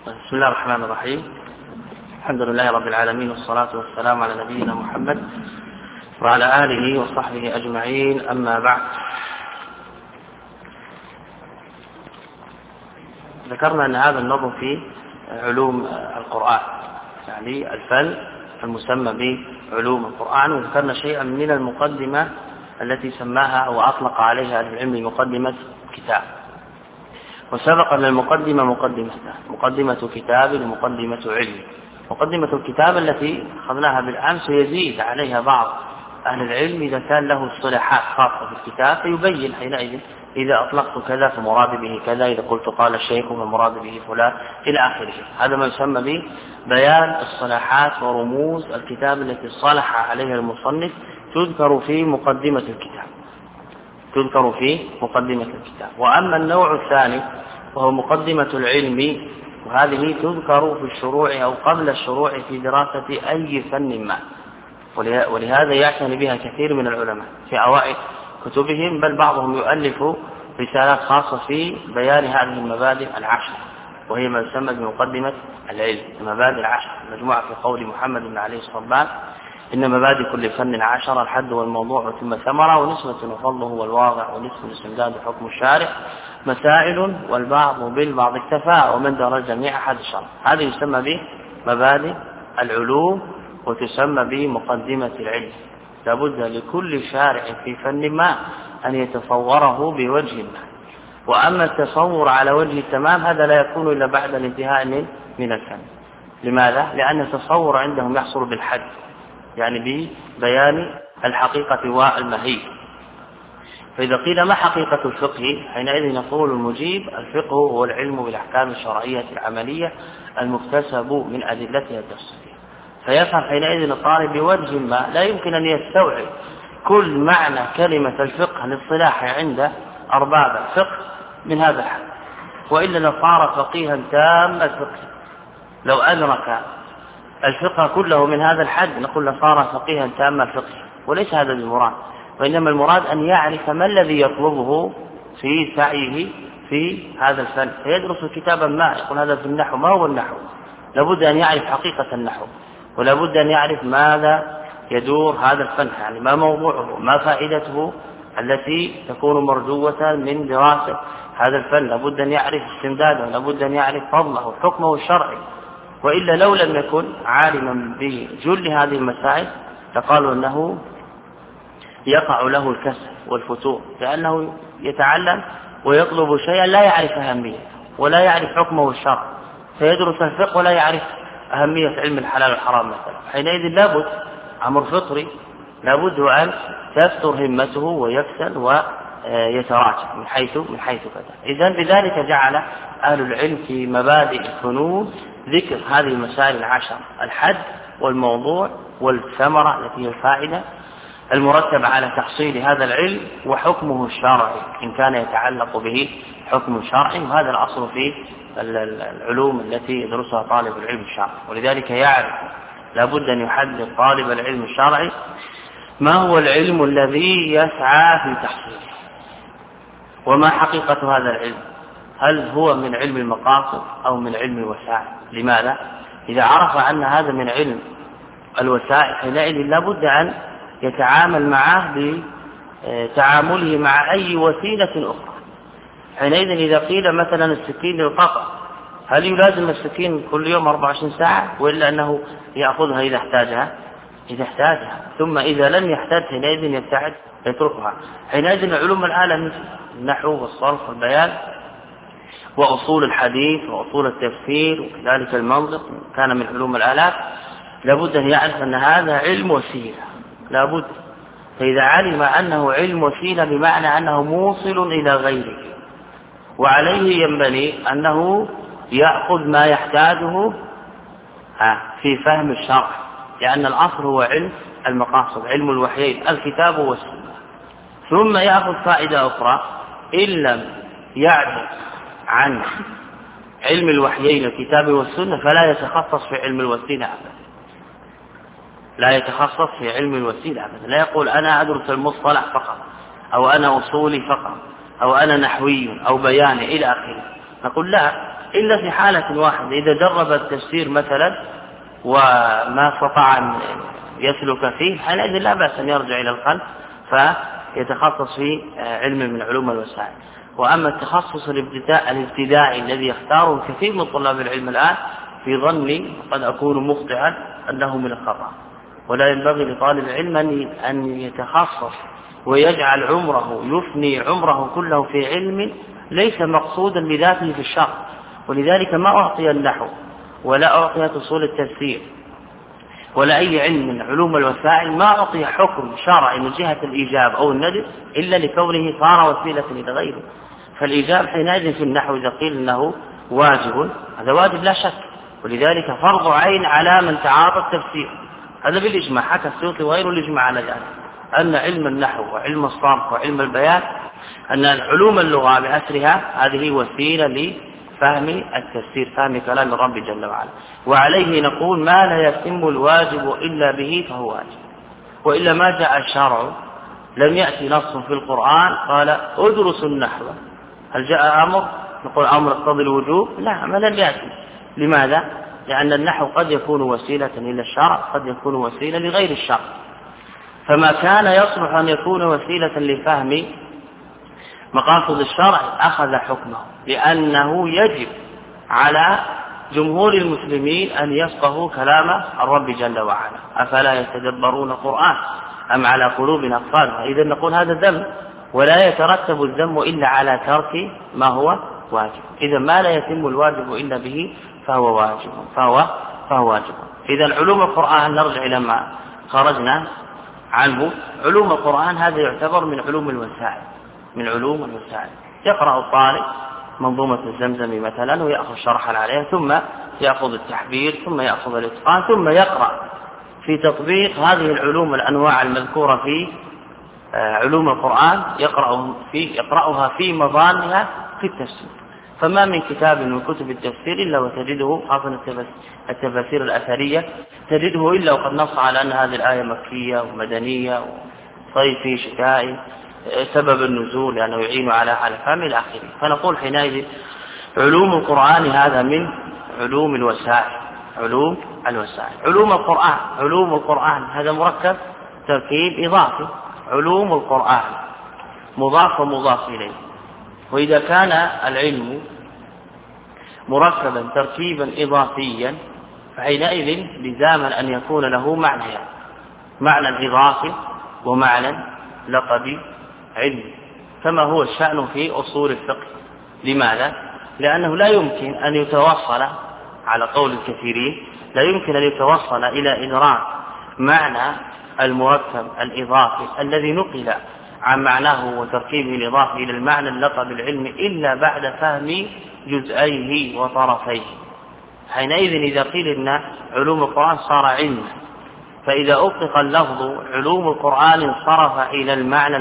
بسم الله الرحمن الرحيم. الحمد لله رب العالمين، والصلاة والسلام على نبينا محمد وعلى آله وصحبه أجمعين، أما بعد. ذكرنا أن هذا النظم في علوم القرآن، يعني الفن المسمى بعلوم القرآن، وذكرنا شيئا من المقدمة التي سماها أو أطلق عليها أهل العلم مقدمة كتاب. وسبق أن المقدمة مقدمة كتاب ومقدمة علم. مقدمة الكتاب التي أخذناها بالأمس يزيد عليها بعض أهل العلم إذا كان له اصطلاحات خاصة في الكتاب، فيبين حينئذ إذا أطلقت كذا فمراد به كذا، إذا قلت قال الشيخ فمراد به فلان إلى آخره. هذا ما يسمى ببيان اصطلاحات ورموز الكتاب التي صلح عليها المصنف، تذكر في مقدمة الكتاب. وأما النوع الثاني وهو مقدمة العلم، وهذه تذكر في الشروع أو قبل الشروع في دراسة أي فن ما، ولهذا يعتني بها كثير من العلماء في أوائل كتبهم، بل بعضهم يؤلف رسالات خاصة في بيان هذه المبادئ العشر، وهي ما يسمى بمقدمة العلم. المبادئ العشر مجموعة في قول محمد بن علي الصبان: إن مبادئ كل فن 10، الحد والموضوع ثم ثمرة، ونسبة وفضله والواضع، ونسبة الاستمداد حكم الشارع، مسائل والبعض بالبعض اكتفى، ومن دار الجميع أحد الشرع. هذه يسمى بمبادئ العلوم، وتسمى بمقدمة العلم. لابد لكل شارع في فن ما أن يتصوره بوجه ما، وأما التصور على وجه التمام هذا لا يكون إلا بعد الانتهاء من الفن. لماذا؟ لأن التصور عندهم يحصل بالحد، يعني ببيان الحقيقة والمهي. فإذا قيل ما حقيقة الفقه، حينئذ نقول المجيب: الفقه هو العلم بالأحكام الشرعية العملية المكتسب من أدلتها التفصيلية. فيفهم حينئذ الطالب بوجه ما لا يمكن أن يستوعب كل معنى كلمة الفقه الاصطلاحي عند أرباب الفقه من هذا الحد، وإلا لصار فقيها تام الفقه. لو أدرك الفقه كله من هذا الحد نقول لصار فقيها تام الفقه، وليس هذا المراد، وإنما المراد أن يعرف ما الذي يطلبه في سعيه في هذا الفن. فيدرس كتابا ما، يقول هذا في النحو، ما هو النحو؟ لابد أن يعرف حقيقة النحو، ولابد أن يعرف ماذا يدور هذا الفن، يعني ما موضوعه، ما فائدته التي تكون مرجوة من دراسة هذا الفن. لابد أن يعرف استمداده، لابد أن يعرف فضله، حكمه الشرعي. وإلا لو لم يكن عالما بجل هذه المسائل لقالوا أنه يقع له الكسل والفتور، لأنه يتعلم ويطلب شيئا لا يعرف أهمية ولا يعرف حكمه الشرعي، فيدرس الفقه ولا يعرف أهمية علم الحلال والحرام مثلا. حينئذ لابد أمر فطري، لابد أن تفتر همته ويكسل ويتراجع من حيث كذا. إذن بذلك جعل أهل العلم في مبادئ الفنون ذكر هذه المسائل العشر: الحد والموضوع والثمرة التي هي الفائدة المرتبة على تحصيل هذا العلم، وحكمه الشرعي إن كان يتعلق به حكم شرعي. وهذا الأصل في العلوم التي يدرسها طالب العلم الشرعي. ولذلك يعرف لابد أن يحدد طالب العلم الشرعي ما هو العلم الذي يسعى في تحصيله، وما حقيقة هذا العلم، هل هو من علم المقاصد أو من علم الوسائل. لماذا؟ إذا عرف أن هذا من علم الوسائل حينئذ لابد أن يتعامل معه بتعامله مع أي وسيلة أخرى. حينئذ إذا قيل مثلا السكين للقطع، هل يلازم السكين كل يوم 24 ساعة، وإلا أنه يأخذها إذا احتاجها، ثم إذا لم يحتاج حينئذ يبتعد يتركها. حينئذ علوم الآلة مثل النحو والصرف والبيان وأصول الحديث وأصول التفسير وكذلك المنطق كان من علوم الآلات، لابد أن يعرف أن هذا علم وسيلة، لابد. فإذا علم أنه علم وسيلة بمعنى أنه موصل إلى غيره، وعليه ينبغي أنه يأخذ ما يحتاجه في فهم الشرع، لأن الأصل هو علم المقاصد، علم الوحيين الكتاب والسنة. ثم يأخذ فائدة أخرى: إن لم يعرف عن علم الوحيين الكتاب والسنة فلا يتخصص في علم الوسيلة أبدا، لا يقول أنا أدرس المصطلح فقط، أو أنا أصولي فقط، أو أنا نحوي أو بياني إلى آخره. نقول لا، إلا في حالة واحدة، إذا جرب التفسير مثلا وما استطاع أن يسلك فيه حينئذ لا بأس أن يرجع إلى الخلف فيتخصص في علم من علوم الوسائل. وأما التخصص الابتدائي الذي يختاره كثير من طلاب العلم الآن في ظني قد أكون مخطئا أنه من الخطأ، ولا ينبغي لطالب العلم أن يتخصص ويجعل عمره يفني عمره كله في علم ليس مقصودا بذاته في الشرع. ولذلك ما أعطي النحو ولا أعطي أصول التفسير ولا أي علم من علوم الوسائل ما أعطي حكم شرعي من جهة الإيجاب أو الندب إلا لكونه صار وسيلة لغيره. فالإيجاب حينئذ في النحو إذا قيل أنه واجب هذا واجب لا شك، ولذلك فرض عين على من تعاطى التفسير. هذا بالإجماع، حكى السيوطي وغيره الإجماع على ذلك، أن علم النحو وعلم الصرف وعلم البيان أن علوم اللغة بأسرها هذه وسيلة لفهم التفسير، فهم كلام الرب جل وعلا. وعليه نقول ما لا يتم الواجب إلا به فهو واجب، وإلا ما جاء الشرع لم يأتي نص في القرآن قال ادرسوا النحو. هل جاء أمر نقول أمر يقتضي الوجوب؟ لا، ما لم يأتي. لماذا؟ لأن النحو قد يكون وسيلة إلى الشرع، قد يكون وسيلة لغير الشرع، فما كان يصلح أن يكون وسيلة لفهم مقاصد الشرع أخذ حكمه، لأنه يجب على جمهور المسلمين أن يفقهوا كلام الرب جل وعلا. أفلا يتدبرون القرآن أم على قلوب أقفالها؟ إذن نقول هذا ذنب، ولا يترتب الذنب إلا على ترك ما هو واجب. إذا ما لا يتم الواجب إلا به فهو واجب، فهو واجب. إذا علوم القرآن نرجع إلى ما خرجنا عنه. علوم القرآن هذا يعتبر من علوم الوسائل، من علوم الوسائل. يقرأ الطالب منظومة الزمزمي مثلا ويأخذ شرحا عليها، ثم يأخذ التحبير، ثم يأخذ الإتقان، ثم يقرأ في تطبيق هذه العلوم الأنواع المذكورة في علوم القرآن، يقرأها في مظانها في التفسير. فما من كتاب من كتب التفسير إلا وتجده، خاصة التفاسير الأثرية، تجده إلا وقد نص على أن هذه الآية مكية ومدنية وصيفي شتائي، سبب النزول لأنه يعين على فهم إلى آخره. فنقول حينئذ علوم القرآن هذا من علوم الوسائل، علوم الوسائل. علوم القرآن هذا مركب تركيب إضافي. علوم القرآن مضاف ومضاف إليه. وإذا كان العلم مركبا تركيبا إضافيا فحينئذ لزاما أن يكون له معنيان، معنى إضافي ومعنى لقبي علمي، كما هو الشأن في أصول الفقه. لماذا؟ لأنه لا يمكن أن يتوصل على قول الكثيرين، لا يمكن أن يتوصل إلى إدراك معنى المركب الإضافي الذي نقل عن معناه وتركيبه الإضافي إلى المعنى اللقب العلمي إلا بعد فهم جزئيه وطرفيه. حينئذ إذا قيل إن علوم القرآن صار علما، فإذا أطلق اللفظ علوم القرآن انصرف إلى المعنى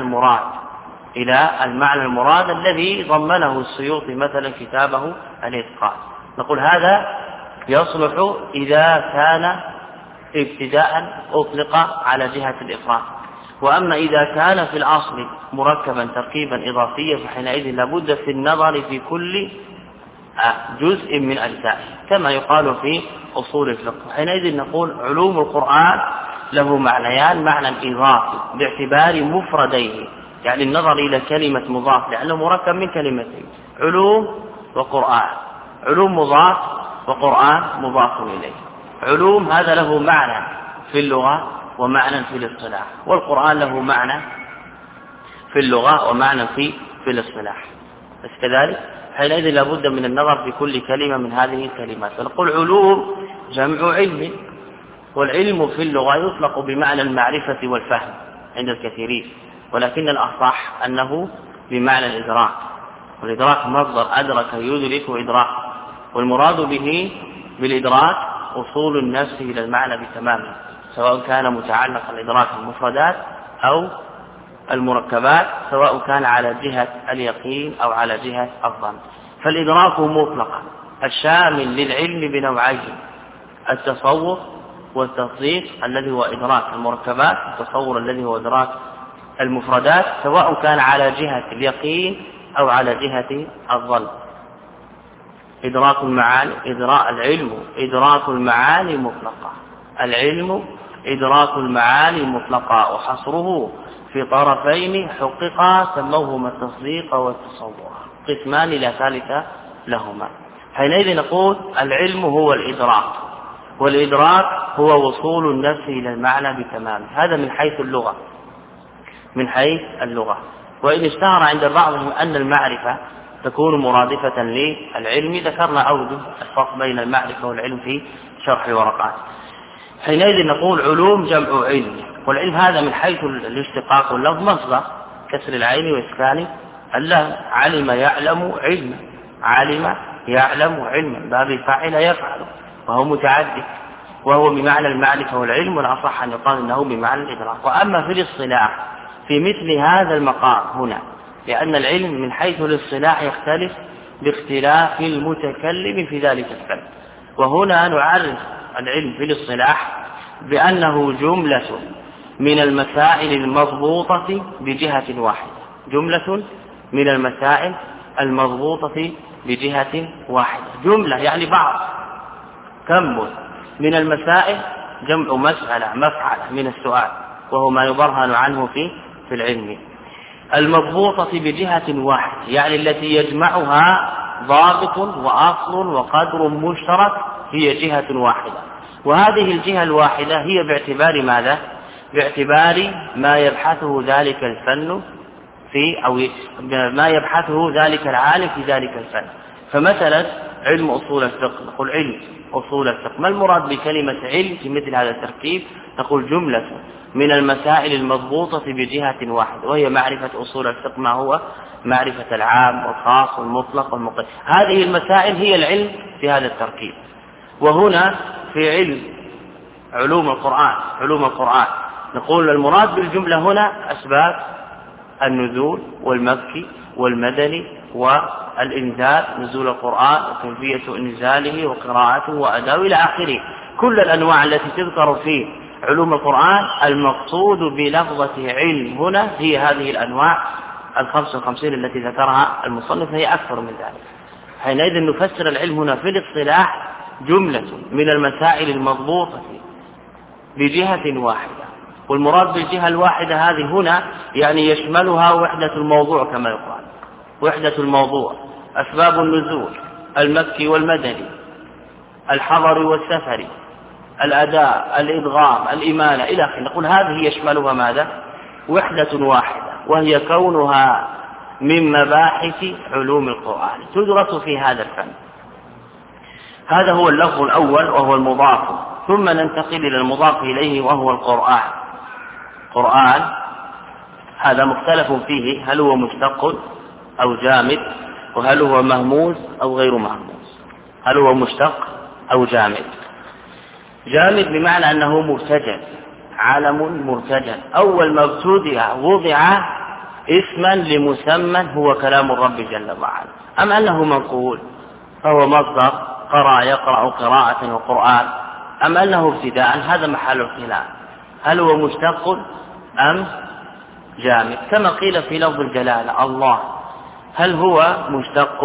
المراد الذي ضمنه السيوطي مثلا كتابه الإتقان. نقول هذا يصلح إذا كان ابتداء أطلق على جهة الإفراد. وأما إذا كان في الأصل مركبا تركيبا إضافيا فحينئذ لابد في النظر في كل جزء من أجزائه، كما يقال في أصول الفقه. حينئذ نقول علوم القرآن له معنيان، معنى إضافي باعتبار مفرديه، يعني النظر إلى كلمة مضاف لأنه مركب من كلمتين، علوم وقرآن، علوم مضاف وقرآن مضاف إليه. علوم هذا له معنى في اللغة ومعنى في الاصطلاح، والقرآن له معنى في اللغة ومعنى في الاصطلاح بس كذلك. حينئذ لابد من النظر في كل كلمة من هذه الكلمات. فنقول علوم جمع علم، والعلم في اللغة يطلق بمعنى المعرفة والفهم عند الكثيرين، ولكن الأصح أنه بمعنى الإدراك، والإدراك مصدر أدرك يدرك إدراك، والمراد به بالإدراك وصول النفس إلى المعنى بتمامه، سواء كان متعلق الإدراك المفردات أو المركبات، سواء كان على جهة اليقين أو على جهة الظن. فالإدراك مطلقا الشامل للعلم بنوعيه، التصور والتصديق الذي هو إدراك المركبات، التصور الذي هو إدراك المفردات، سواء كان على جهة اليقين أو على جهة الظن. إدراك المعاني العلم إدراك المعاني مطلقة. العلم إدراك المعاني مطلقة، وحصره في طرفين حققا سموهما التصديق والتصور، قسمان لا ثالث لهما. حينئذ نقول العلم هو الإدراك، والإدراك هو وصول النفس إلى المعنى بتمامه. هذا من حيث اللغة. وإن اشتهر عند بعضهم أن المعرفة تكون مرادفة للعلم، ذكرنا أوجه الفرق بين المعرفة والعلم في شرح الورقات. حينئذ نقول علوم جمع علم، والعلم هذا من حيث الاشتقاق واللفظ مصدر كسر العين وإسكان اللام. علم يعلم علما، علم يعلم علما، باب فاعل يفعل، وهو متعدد، وهو بمعنى المعرفة والعلم، والأصح أن يقال أنه بمعنى الإدراك. وأما في الاصطلاح في مثل هذا المقام هنا، لأن العلم من حيث الاصطلاح يختلف باختلاف المتكلم في ذلك الفن، وهنا نعرف العلم في الاصطلاح بأنه جملة من المسائل المضبوطة بجهة واحدة، جملة من المسائل المضبوطة بجهة واحدة. جملة يعني بعض، كم من المسائل جمع مسألة مفعلة من السؤال، وهو ما يبرهن عنه في العلم. المضبوطة بجهة واحدة يعني التي يجمعها ضابط وأصل وقدر مشترك هي جهة واحدة. وهذه الجهة الواحدة هي باعتبار ماذا؟ باعتبار ما يبحثه ذلك الفن أو ما يبحثه ذلك العالم في ذلك الفن. فمثلا علم أصول الفقه، نقول علم أصول الفقه. ما المراد بكلمة علم في مثل هذا التركيب؟ نقول جملة من المسائل المضبوطة بجهة واحدة، وهي معرفة أصول الفقه، ما هو معرفة العام والخاص والمطلق والمقيد. هذه المسائل هي العلم في هذا التركيب. وهنا في علوم القرآن نقول المراد بالجملة هنا أسباب النزول والمكي والمدني والإنزال، نزول القرآن وكيفية إنزاله وقراءته وأداءه إلى آخره. كل الأنواع التي تذكر في علوم القرآن المقصود بلفظة علم هنا هي هذه الأنواع 55 التي ذكرها المصنف، هي أكثر من ذلك. حينئذ نفسر العلم هنا في الاصطلاح جملة من المسائل المضبوطة بجهة واحدة. والمراد بالجهة الواحدة هذه هنا يعني يشملها وحدة الموضوع، كما يقال وحدة الموضوع، أسباب النزول، المكي والمدني، الحضر والسفر، الأداء، الإدغام، الإمانة إلى آخره. نقول هذه يشملها ماذا؟ وحدة واحدة، وهي كونها من مباحث علوم القرآن تدرس في هذا الفن. هذا هو اللفظ الأول وهو المضاف. ثم ننتقل إلى المضاف إليه وهو القرآن. قرآن هذا مختلف فيه، هل هو مشتق أو جامد، وهل هو مهموز أو غير مهموز، هل هو مشتق أو جامد. جامد بمعنى أنه مرتجل، علم مرتجل، أول ما ابتدع وضع اسما لمسمى هو كلام الرب جل وعلا. أم أنه منقول فهو مصدر قرأ يقرأ قراءة وقرآن، أم أنه ابتداء، هذا محل الخلاف، هل هو مشتق أم جامد. كما قيل في لفظ الجلالة الله، هل هو مشتق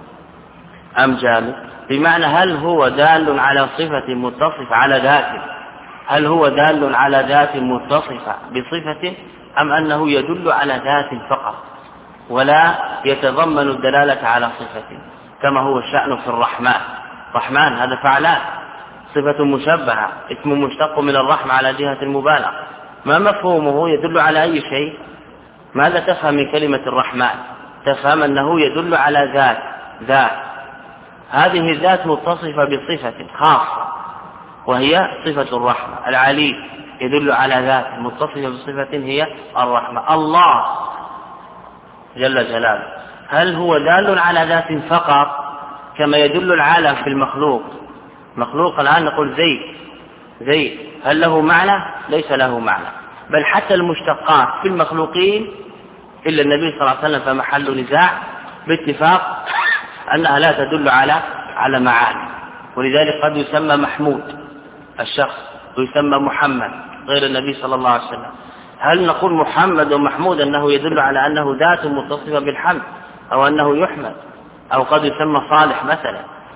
أم جامد، بمعنى هل هو دال على صفة متصفة على ذاته، هل هو دال على ذات متصفة بصفة، أم أنه يدل على ذات فقط ولا يتضمن الدلالة على صفة، كما هو الشأن في الرحمن هذا فعلان، صفة مشبهة، اسم مشتق من الرحمة على جهة المبالغة. ما مفهومه؟ يدل على أي شيء؟ ماذا تفهم من كلمة الرحمن؟ تفهم أنه يدل على ذات، هذه الذات متصفة بصفة خاصة وهي صفة الرحمة. العلي يدل على ذات متصفة بصفة هي الرحمة. الله جل جلاله هل هو دال على ذات فقط كما يدل العالم في مخلوق الآن نقول زيد هل له معنى؟ ليس له معنى. بل حتى المشتقات في المخلوقين إلا النبي صلى الله عليه وسلم فمحل نزاع باتفاق أنها لا تدل على معاني. ولذلك قد يسمى محمود الشخص ويسمى محمد غير النبي صلى الله عليه وسلم. هل نقول محمد ومحمود أنه يدل على أنه ذات متصفة بالحمد أو أنه يحمد؟ أو قد يسمى صالح مثلا،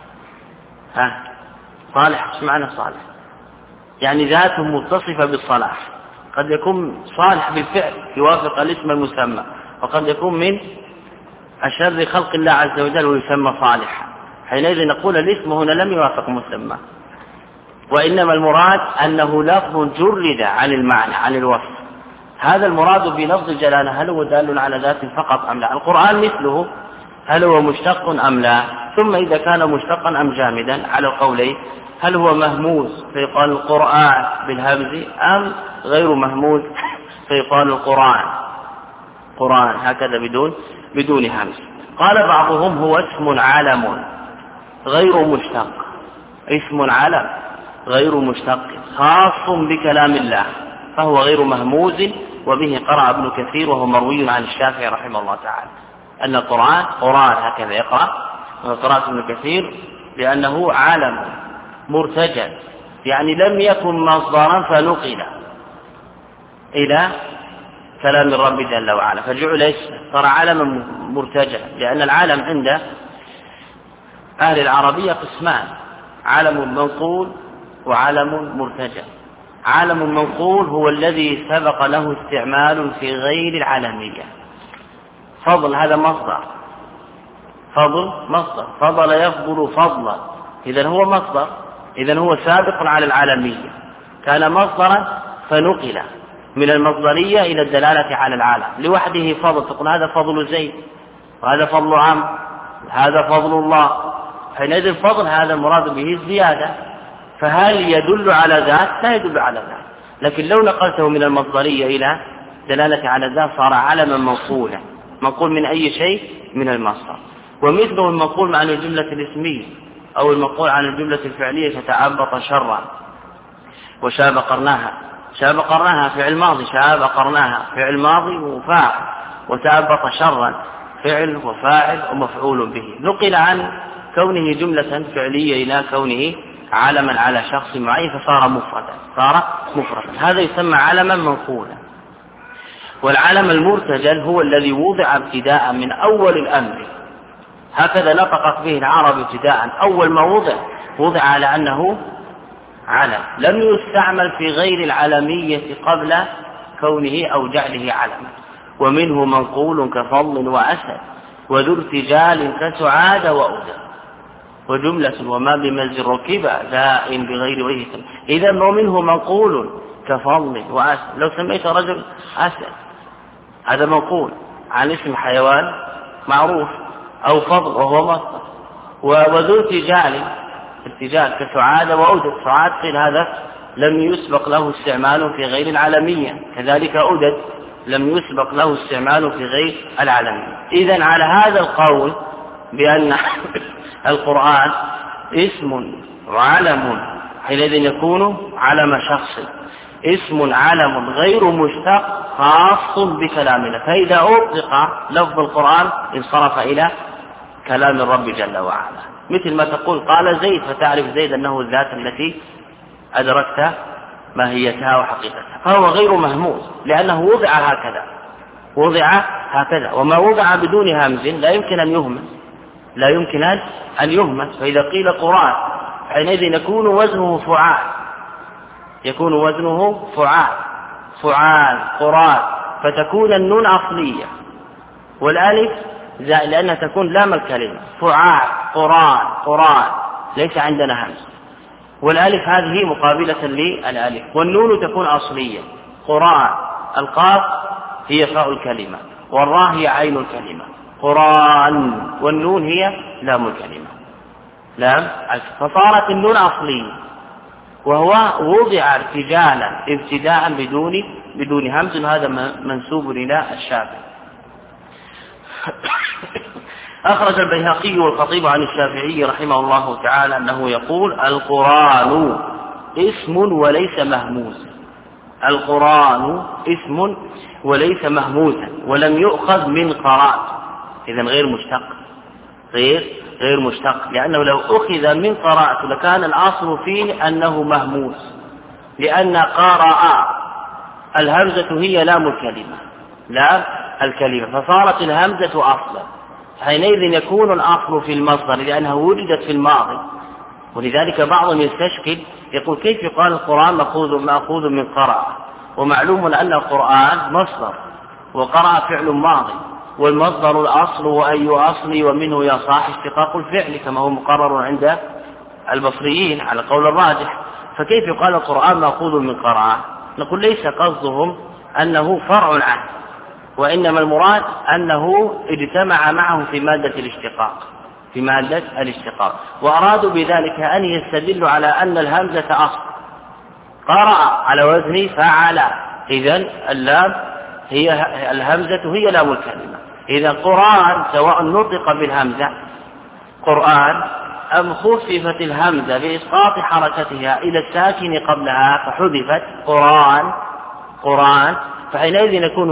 صالح، ايش معنى صالح؟ يعني ذات متصفة بالصلاح. قد يكون صالح بالفعل يوافق الاسم المسمى، وقد يكون من أشر خلق الله عز وجل ويسمى صالحا. حينئذ نقول الاسم هنا لم يوافق مسمى، وإنما المراد أنه لفظ جرد عن المعنى عن الوصف. هذا المراد بلفظ الجلالة، هل هو دال على ذات فقط أم لا؟ القرآن مثله، هل هو مشتق أم لا؟ ثم إذا كان مشتقا أم جامدا على القولين، هل هو مهموز فيقال القرآن بالهمز أم غير مهموز فيقال القرآن هكذا بدون همز. قال بعضهم هو اسم علم غير مشتق، اسم علم غير مشتق خاص بكلام الله، فهو غير مهموز. وبه قرأ ابن كثير، وهو مروي عن الشافعي رحمه الله تعالى أن القرآن هكذا يقرأ. وقرأت ابن كثير لأنه علم مرتجل، يعني لم يكن مصدرا فنقل إلى كلام الرب جل وعلا فجعل اسمه، صار علما مرتجلا. لأن العالم عند أهل العربية قسمان: علم منقول وعلم مرتجل. علم منقول هو الذي سبق له استعمال في غير العالمية. فضل هذا مصدر، فضل يفضل فضلا، إذن هو مصدر، إذن هو سابق على العالمية، كان مصدرا فنقل من المصدرية إلى الدلالة على العالم. لوحده فضل، تقول هذا فضل زيد، وهذا فضل عمرو، هذا فضل الله. حينئذ الفضل هذا المراد به الزيادة، فهل يدل على ذات؟ لا يدل على ذات. لكن لو نقلته من المصدرية إلى دلالة على الذات صار علما منقولا، منقول من أي شيء؟ من المصدر. ومثله المنقول عن الجملة الاسمية أو المنقول عن الجملة الفعلية كتعبط شرا وشاب قرناها فعل ماضي، شاب قرناها فعل ماضي وفاعل، وتعبط شرا فعل وفاعل ومفعول به. نقل عن كونه جملة فعلية إلى كونه علما على شخص معين فصار مفردا. هذا يسمى علما منقولا. والعلم المرتجل هو الذي وضع ابتداء من أول الأمر، هكذا نطقت به العرب ابتداء. أول ما وضع على أنه علم، لم يستعمل في غير العلمية قبل كونه أو جعله علما. ومنه منقول كفضل وأسد وذو ارتجال كسعاد وأودى وجملة وما بمز ركب داء بغير وجه. إذا ومنه منقول كفضل وأسد، لو سميت رجل أسد هذا منقول عن اسم حيوان معروف، أو فضل وهو مصدر. وذو ارتجال كسعاد وأودد، سعاد قيل هذا لم يسبق له استعمال في غير العالمية، كذلك أودد لم يسبق له استعمال في غير العالمية. إذن على هذا القول بأن القرآن اسم وعلم، حينئذ يكون علم شخص، اسم علم غير مشتق خاص بكلامنا. فإذا أطلق لفظ القرآن انصرف إلى كلام الرب جل وعلا، مثل ما تقول قال زيد فتعرف زيد أنه الذات التي أدركت ماهيتها وحقيقتها، فهو غير مهموز لأنه وضع هكذا. وما وضع بدون همز لا يمكن أن يهمس. فإذا قيل قرآن حينئذ يكون وزنه فعال قرآن، فتكون النون أصلية والألف لأنها تكون لام الكلمة، فعال قرآن ليس عندنا همس، والألف هذه مقابلة للألف، والنون تكون أصلية قرآن، القاف هي فاء الكلمة، والراء هي عين الكلمة، قرآن، والنون هي لام الكلمة، فصارت النون أصلية، وهو وضع ارتجالا ابتداء بدون همز. هذا منسوب إلى الشافعي. أخرج البيهقي والخطيب عن الشافعي رحمه الله تعالى أنه يقول القرآن اسم وليس مهموزا، القرآن اسم وليس مهموزا ولم يؤخذ من قراءة، إذن غير مشتق، لأنه لو أخذ من قراءة لكان الأصل فيه أنه مهموز، لأن قراءة الهمزة هي لام الكلمة فصارت الهمزة أصلا، حينئذ يكون الأصل في المصدر لأنها وجدت في الماضي ولذلك بعضهم يستشكل يقول كيف يقال القرآن مأخوذ من قرأ، ومعلوم أن القرآن مصدر، وقرأ فعل ماضي، والمصدر الأصل وأي أصل ومنه يصح اشتقاق الفعل كما هو مقرر عند البصريين على قول الراجح، فكيف يقال القرآن مأخوذ من قرأ؟ نقول ليس قصدهم أنه فرع عنه، وإنما المراد أنه اجتمع معه في مادة الاشتقاق، وأرادوا بذلك أن يستدلوا على أن الهمزة أصل، قرأ على وزن فعل، إذن اللام هي الهمزة هي لام الكلمة. إذا قرآن سواء نطق بالهمزة قرآن أم خففت الهمزة بإسقاط حركتها إلى الساكن قبلها فحذفت قرآن، فحينئذ يكون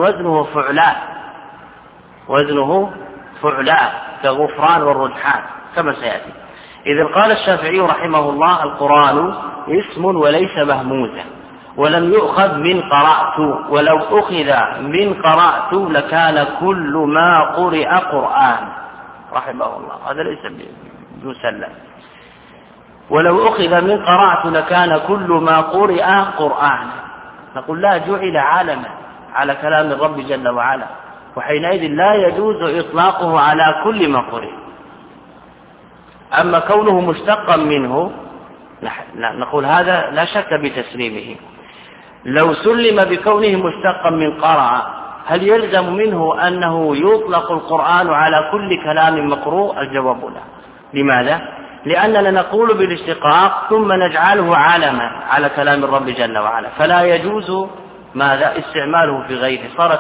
وزنه فعلاء كغفران والرجحان كما سيأتي. إذا قال الشافعي رحمه الله القرآن اسم وليس مهموزا، ولم يؤخذ من قرأت، ولو أخذ من قرأت لكان كل ما قرئ قرآن، رحمه الله، هذا ليس مسلم. ولو أخذ من قرأت لكان كل ما قرئ قرآن، نقول لا، جعل علما على كلام الرب جل وعلا، وحينئذ لا يجوز إطلاقه على كل ما قرئ. أما كونه مشتقا منه نقول هذا لا شك بتسليمه. لو سلم بكونه مشتقا من قرأ هل يلزم منه أنه يطلق القرآن على كل كلام مقروء؟ الجواب لا. لماذا؟ لأننا نقول بالاشتقاق ثم نجعله علما على كلام الرب جل وعلا، فلا يجوز ماذا استعماله في غيره، صار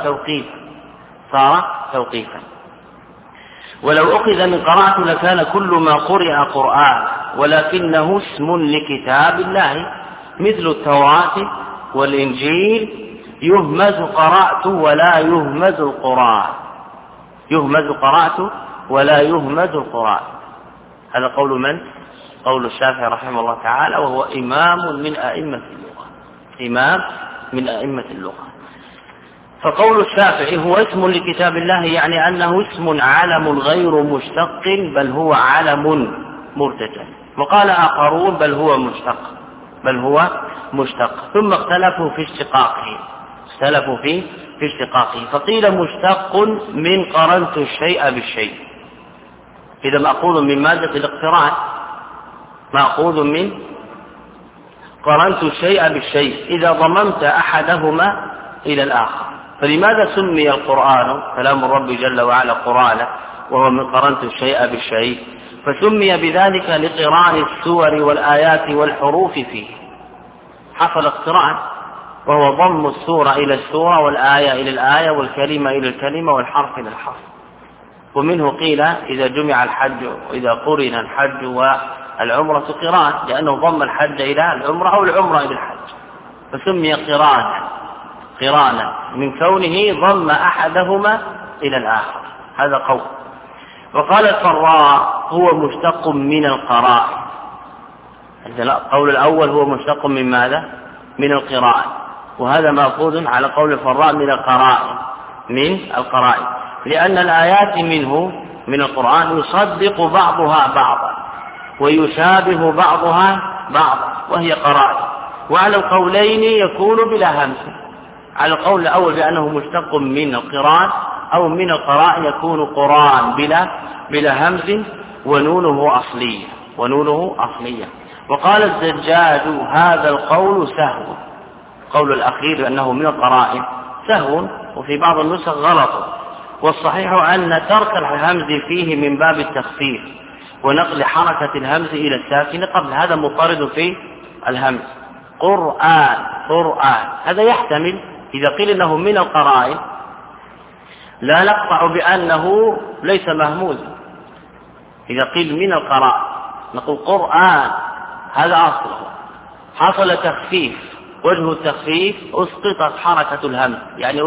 توقيفا. ولو أخذ من قرأت لكان كل ما قرئ قرآن، ولكنه اسم لكتاب الله مثل التوراة والإنجيل، يهمز قرأت ولا يهمز القرآن، يهمز قرأت ولا يهمز القرآن. هذا قول من؟ قول الشافعي رحمه الله تعالى، وهو إمام من أئمة اللغة. فقول الشافعي هو اسم لكتاب الله يعني أنه اسم علم غير مشتق، بل هو علم مرتجل. وقال آخرون بل هو مشتق، ثم اختلفوا في اشتقاقه، فقيل مشتق من قرنت الشيء بالشيء، إذا مأخوذ من مادة الاقتران، مأخوذ من قرنت الشيء بالشيء إذا ضممت أحدهما إلى الآخر. فلماذا سمي القرآن كلام الرب جل وعلا قرآنا وهو من قرنت الشيء بالشيء؟ فسمي بذلك لقران السور والآيات والحروف فيه، حصل اقتران، وهو ضم السورة إلى السورة والآية إلى الآية والكلمة إلى الكلمة والحرف إلى الحرف. ومنه قيل إذا جمع الحج وإذا قرن الحج والعمرة قران، لأنه ضم الحج إلى العمرة أو العمرة إلى الحج، فسمي قرانا من كونه ضم أحدهما إلى الآخر. هذا قول. وقال الفراء هو مشتق من القرائن. القول الأول هو مشتق من ماذا؟ من القرائن، وهذا مأخوذ على قول الفراء من القرائن، لأن الآيات منه من القرآن يصدق بعضها بعضا ويشابه بعضها بعضا، وهي قرائن. وعلى القولين يكون بلا همز، على القول الأول بأنه مشتق من القرآن أو من القرائن يكون قرآن بلا همز ونونه أصلية. وقال الزجاج هذا القول سهو، قول الأخير بأنه من القرائن سهو، وفي بعض النسخ غلط. والصحيح أن ترك الهمز فيه من باب التخفيف ونقل حركة الهمز إلى الساكن قبل، هذا مطارد في الهمز. قرآن هذا يحتمل إذا قيل أنه من القرائن لا نقطع بأنه ليس مهموزا. إذا قيل من القرائن نقول قرآن هذا أصله، حصل تخفيف، وجه التخفيف أسقطت حركة الهمز، يعني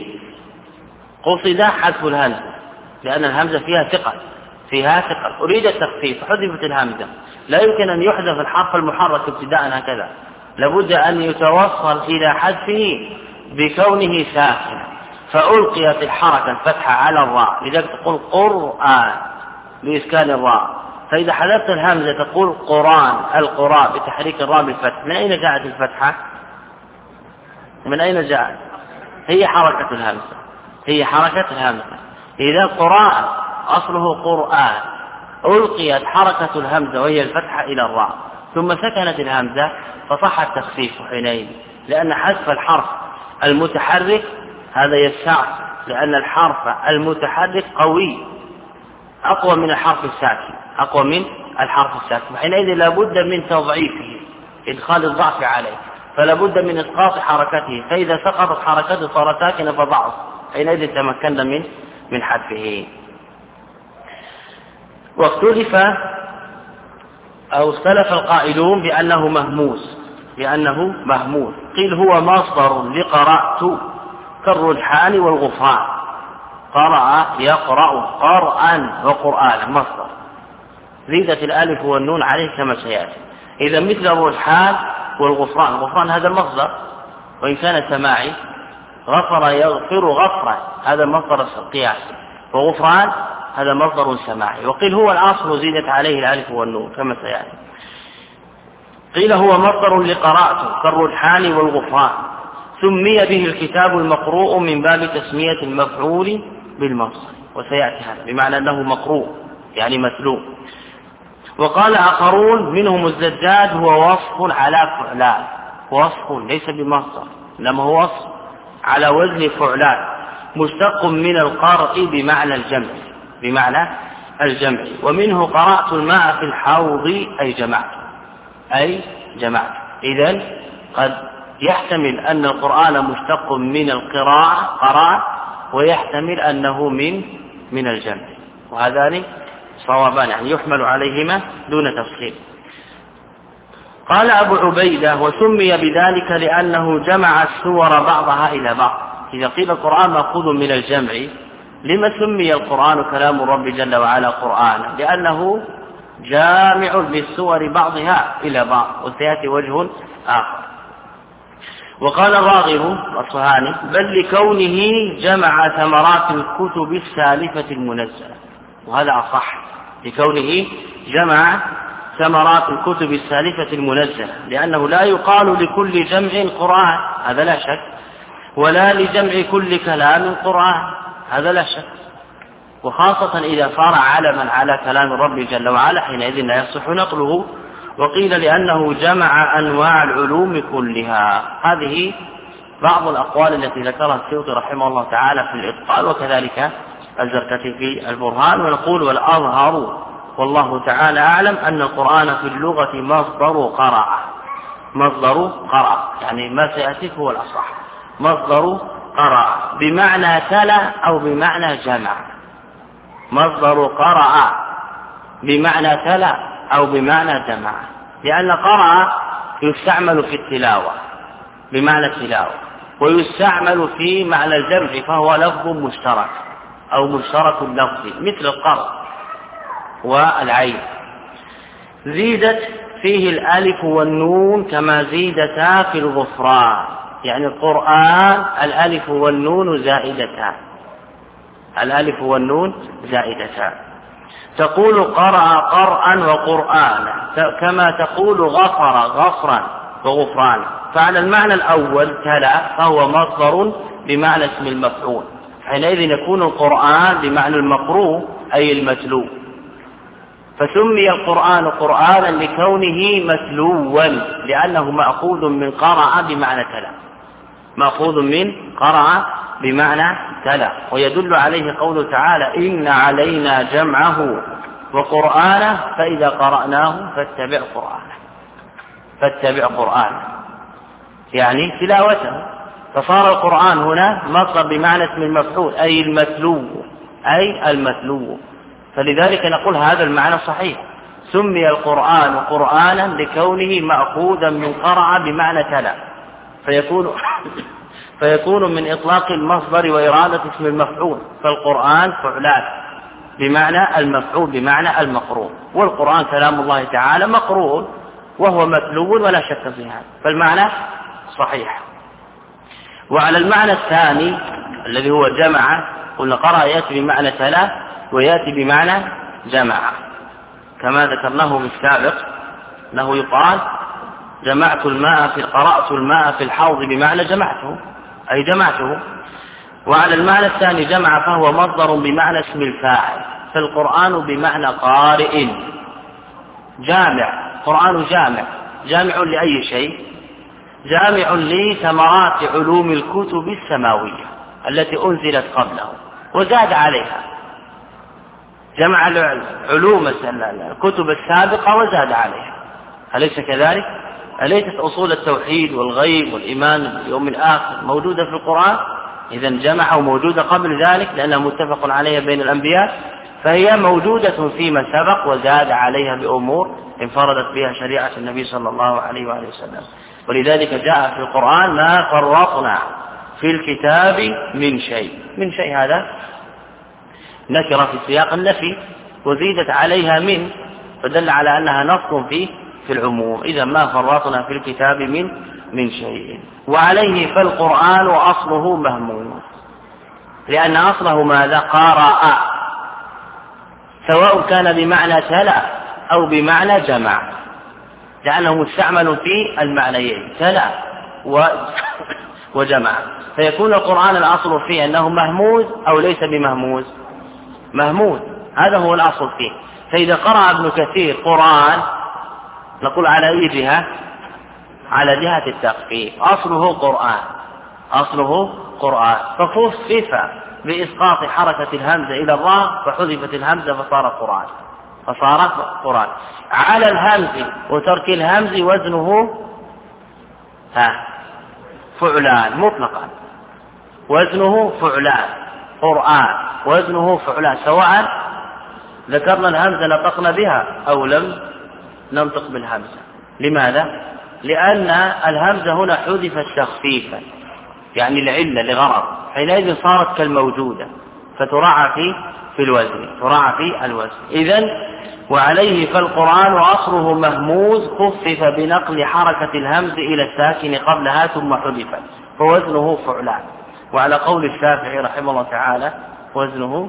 قصد حذف الهمزة لأن الهمزة فيها ثقل، أريد التخفيف فحذفت الهمزة. لا يمكن أن يحذف الحرف المحرك ابتداء هكذا، لابد أن يتوصل إلى حذفه بكونه ساكنا، فألقيت الحركة الفتحة على الراء، لذلك تقول قرآن بإسكان الراء، فإذا حذفت الهمزة تقول قرآن، القراء بتحريك الراء بالفتح. من أين جاءت الفتحة؟ من أين جاءت؟ هي حركة الهمزة، هي حركة الهمزة. إذا قراء أصله قرآن، ألقيت حركة الهمزة وهي الفتحة إلى الراء، ثم سكنت الهمزة فصح التخفيف حينئذ، لأن حذف الحرف المتحرك هذا يسع، لأن الحرف المتحرك قوي أقوى من الحرف الساكن، أقوى من الحرف الساكن، حينئذ لا بد من تضعيفه، إدخال الضعف عليه، فلا بد من إسقاط حركته، فإذا سقطت حركته صار ساكنة فضعف، حينئذ تمكنا من حذفه. واختلف أو اختلف القائلون بأنه مهموس، قيل هو مصدر لقرأت كالرجحان والغفران، قرأ يقرأ قرآن وقرآن مصدر، زيدت الألف والنون عليه كما سيأتي. إذا مثل الرجحان والغفران، الغفران هذا المصدر وإن كان سماعي، غفر يغفر غفرا هذا مصدر القياس، وغفران هذا مصدر سماعي. وقيل هو الأصل زيدت عليه الألف والنون كما سيأتي. قيل هو مصدر لقراءته كالرجحان والغفران، سمي به الكتاب المقروء من باب تسمية المفعول بالمصدر، وسيأتي هذا بمعنى أنه مقروء يعني متلو. وقال آخرون منهم الزجاج هو وصف على فعلان، وصف ليس بمصدر إنما هو وصف على وزن فعلان، مشتق من القرء بمعنى الجمع. ومنه قرأت الماء في الحوض أي جمعت. إذن قد يحتمل أن القرآن مشتق من القراءة قراء، ويحتمل أنه من الجمع، وهذان صوابان يعني يحمل عليهما دون تفصيل. قال أبو عبيدة وسمي بذلك لأنه جمع السور بعضها إلى بعض. إذا قيل القرآن مأخوذ من الجمع، لما سمي القرآن كلام الرب جل وعلا قرآنا؟ لأنه جامع للسور بعضها إلى بعض، وسيأتي وجه آخر. وقال الراغب الأصفهاني بل لكونه جمع ثمرات الكتب السالفة المنزلة، وهذا أصح، لكونه جمع ثمرات الكتب السالفة المنزلة، لأنه لا يقال لكل جمع قرآن هذا لا شك، ولا لجمع كل كلام قرآن هذا لا شك، وخاصة إذا صار علما على كلام الرب جل وعلا حينئذ لا يصح نقله. وقيل لأنه جمع أنواع العلوم كلها. هذه بعض الأقوال التي ذكرها السيوطي رحمه الله تعالى في الإتقان، وكذلك الزركشي في البرهان. ونقول والأظهر والله تعالى أعلم أن القرآن في اللغة مصدر قرأ يعني ما سيأتي هو الأصح، مصدر قرأ بمعنى تلا أو بمعنى جمع، مصدر قرأ بمعنى تلا أو بمعنى جمع، لأن قرأ يستعمل في التلاوة بمعنى التلاوة، ويستعمل في معنى الجمع فهو لفظ مشترك أو مشترك اللفظ مثل القرأ والعين. زيدت فيه الألف والنون كما زيدتا في الغفران، يعني القرآن الألف والنون زائدتان، تقول قرأ قرأا وقرآنا كما تقول غفر غفرا وغفرانا. فعلى المعنى الأول تلا فهو مصدر بمعنى اسم المفعول، حينئذ يكون القرآن بمعنى المقروء أي المتلو، فسمي القرآن قرآنا لكونه متلوا لأنه مأخوذ من قرأ بمعنى تلا، مأخوذ من قرأ بمعنى تلا. ويدل عليه قوله تعالى إن علينا جمعه وقرآنه فإذا قرأناه فاتبع قرآنه يعني تلاوته، فصار القرآن هنا مصدر بمعنى اسم المفعول أي المتلو. فلذلك نقول هذا المعنى صحيح، سمي القرآن قرآنا لكونه مأخوذا من قرأ بمعنى تلا، فيكون من إطلاق المصدر وإرادة اسم المفعول، فالقرآن فعلان بمعنى المفعول بمعنى المقروء، والقرآن كلام الله تعالى مقروء وهو متلو ولا شك في هذا، فالمعنى صحيح. وعلى المعنى الثاني الذي هو جمع، قلنا قرأ يأتي بمعنى تلا ويأتي بمعنى جمع، كما ذكرناه بالسابق أنه يقال قرأت الماء في الحوض بمعنى جمعته، أي جمعته. وعلى المعنى الثاني جمع فهو مصدر بمعنى اسم الفاعل، فالقرآن بمعنى قارئ جامع. قرآن جامع لأي شيء؟ جامع لثمرات علوم الكتب السماوية التي أنزلت قبله وزاد عليها، جمع علوم الكتب السابقة وزاد عليها، أليس كذلك؟ أليست أصول التوحيد والغيب والإيمان باليوم الآخر موجودة في القرآن؟ إذن جمع موجودة قبل ذلك لأنها متفق عليها بين الأنبياء، فهي موجودة فيما سبق وزاد عليها بأمور انفردت بها شريعة النبي صلى الله عليه وآله وسلم. ولذلك جاء في القرآن ما فرطنا في الكتاب من شيء هذا نكرة في سياق النفي وزيدت عليها فدل على أنها نص في العموم. إذا ما فرطنا في الكتاب من شيء. وعليه فالقرآن أصله مهموز، لأن أصله ماذا؟ قرأ، سواء كان بمعنى تلا أو بمعنى جمع، لأنه مستعمل في المعنيين تلا وجمع، فيكون القرآن الأصل فيه أنه مهموز أو ليس بمهموز؟ مهموز، هذا هو الأصل فيه. فإذا قرأ ابن كثير قرآن نقول على أي جهة؟ على جهة التخفيف، أصله قرآن فخفف بإسقاط حركة الهمزة إلى الراء فحذفت الهمزة فصار قرآن. على الهمز وترك الهمز وزنه فعلان مطلقا، وزنه فعلان، قرآن وزنه فعلان، سواء ذكرنا الهمزة نطقنا بها أو لم ننطق بالهمزة. لماذا؟ لأن الهمزة هنا حذفت تخفيفا، يعني العلة لغرض، حينئذ صارت كالموجودة فتراعى في الوزن. إذن وعليه فالقرآن وأصله مهموز خفف بنقل حركة الهمز إلى الساكن قبلها ثم حذفت فوزنه فعلان. وعلى قول الشافعي رحمه الله تعالى وزنه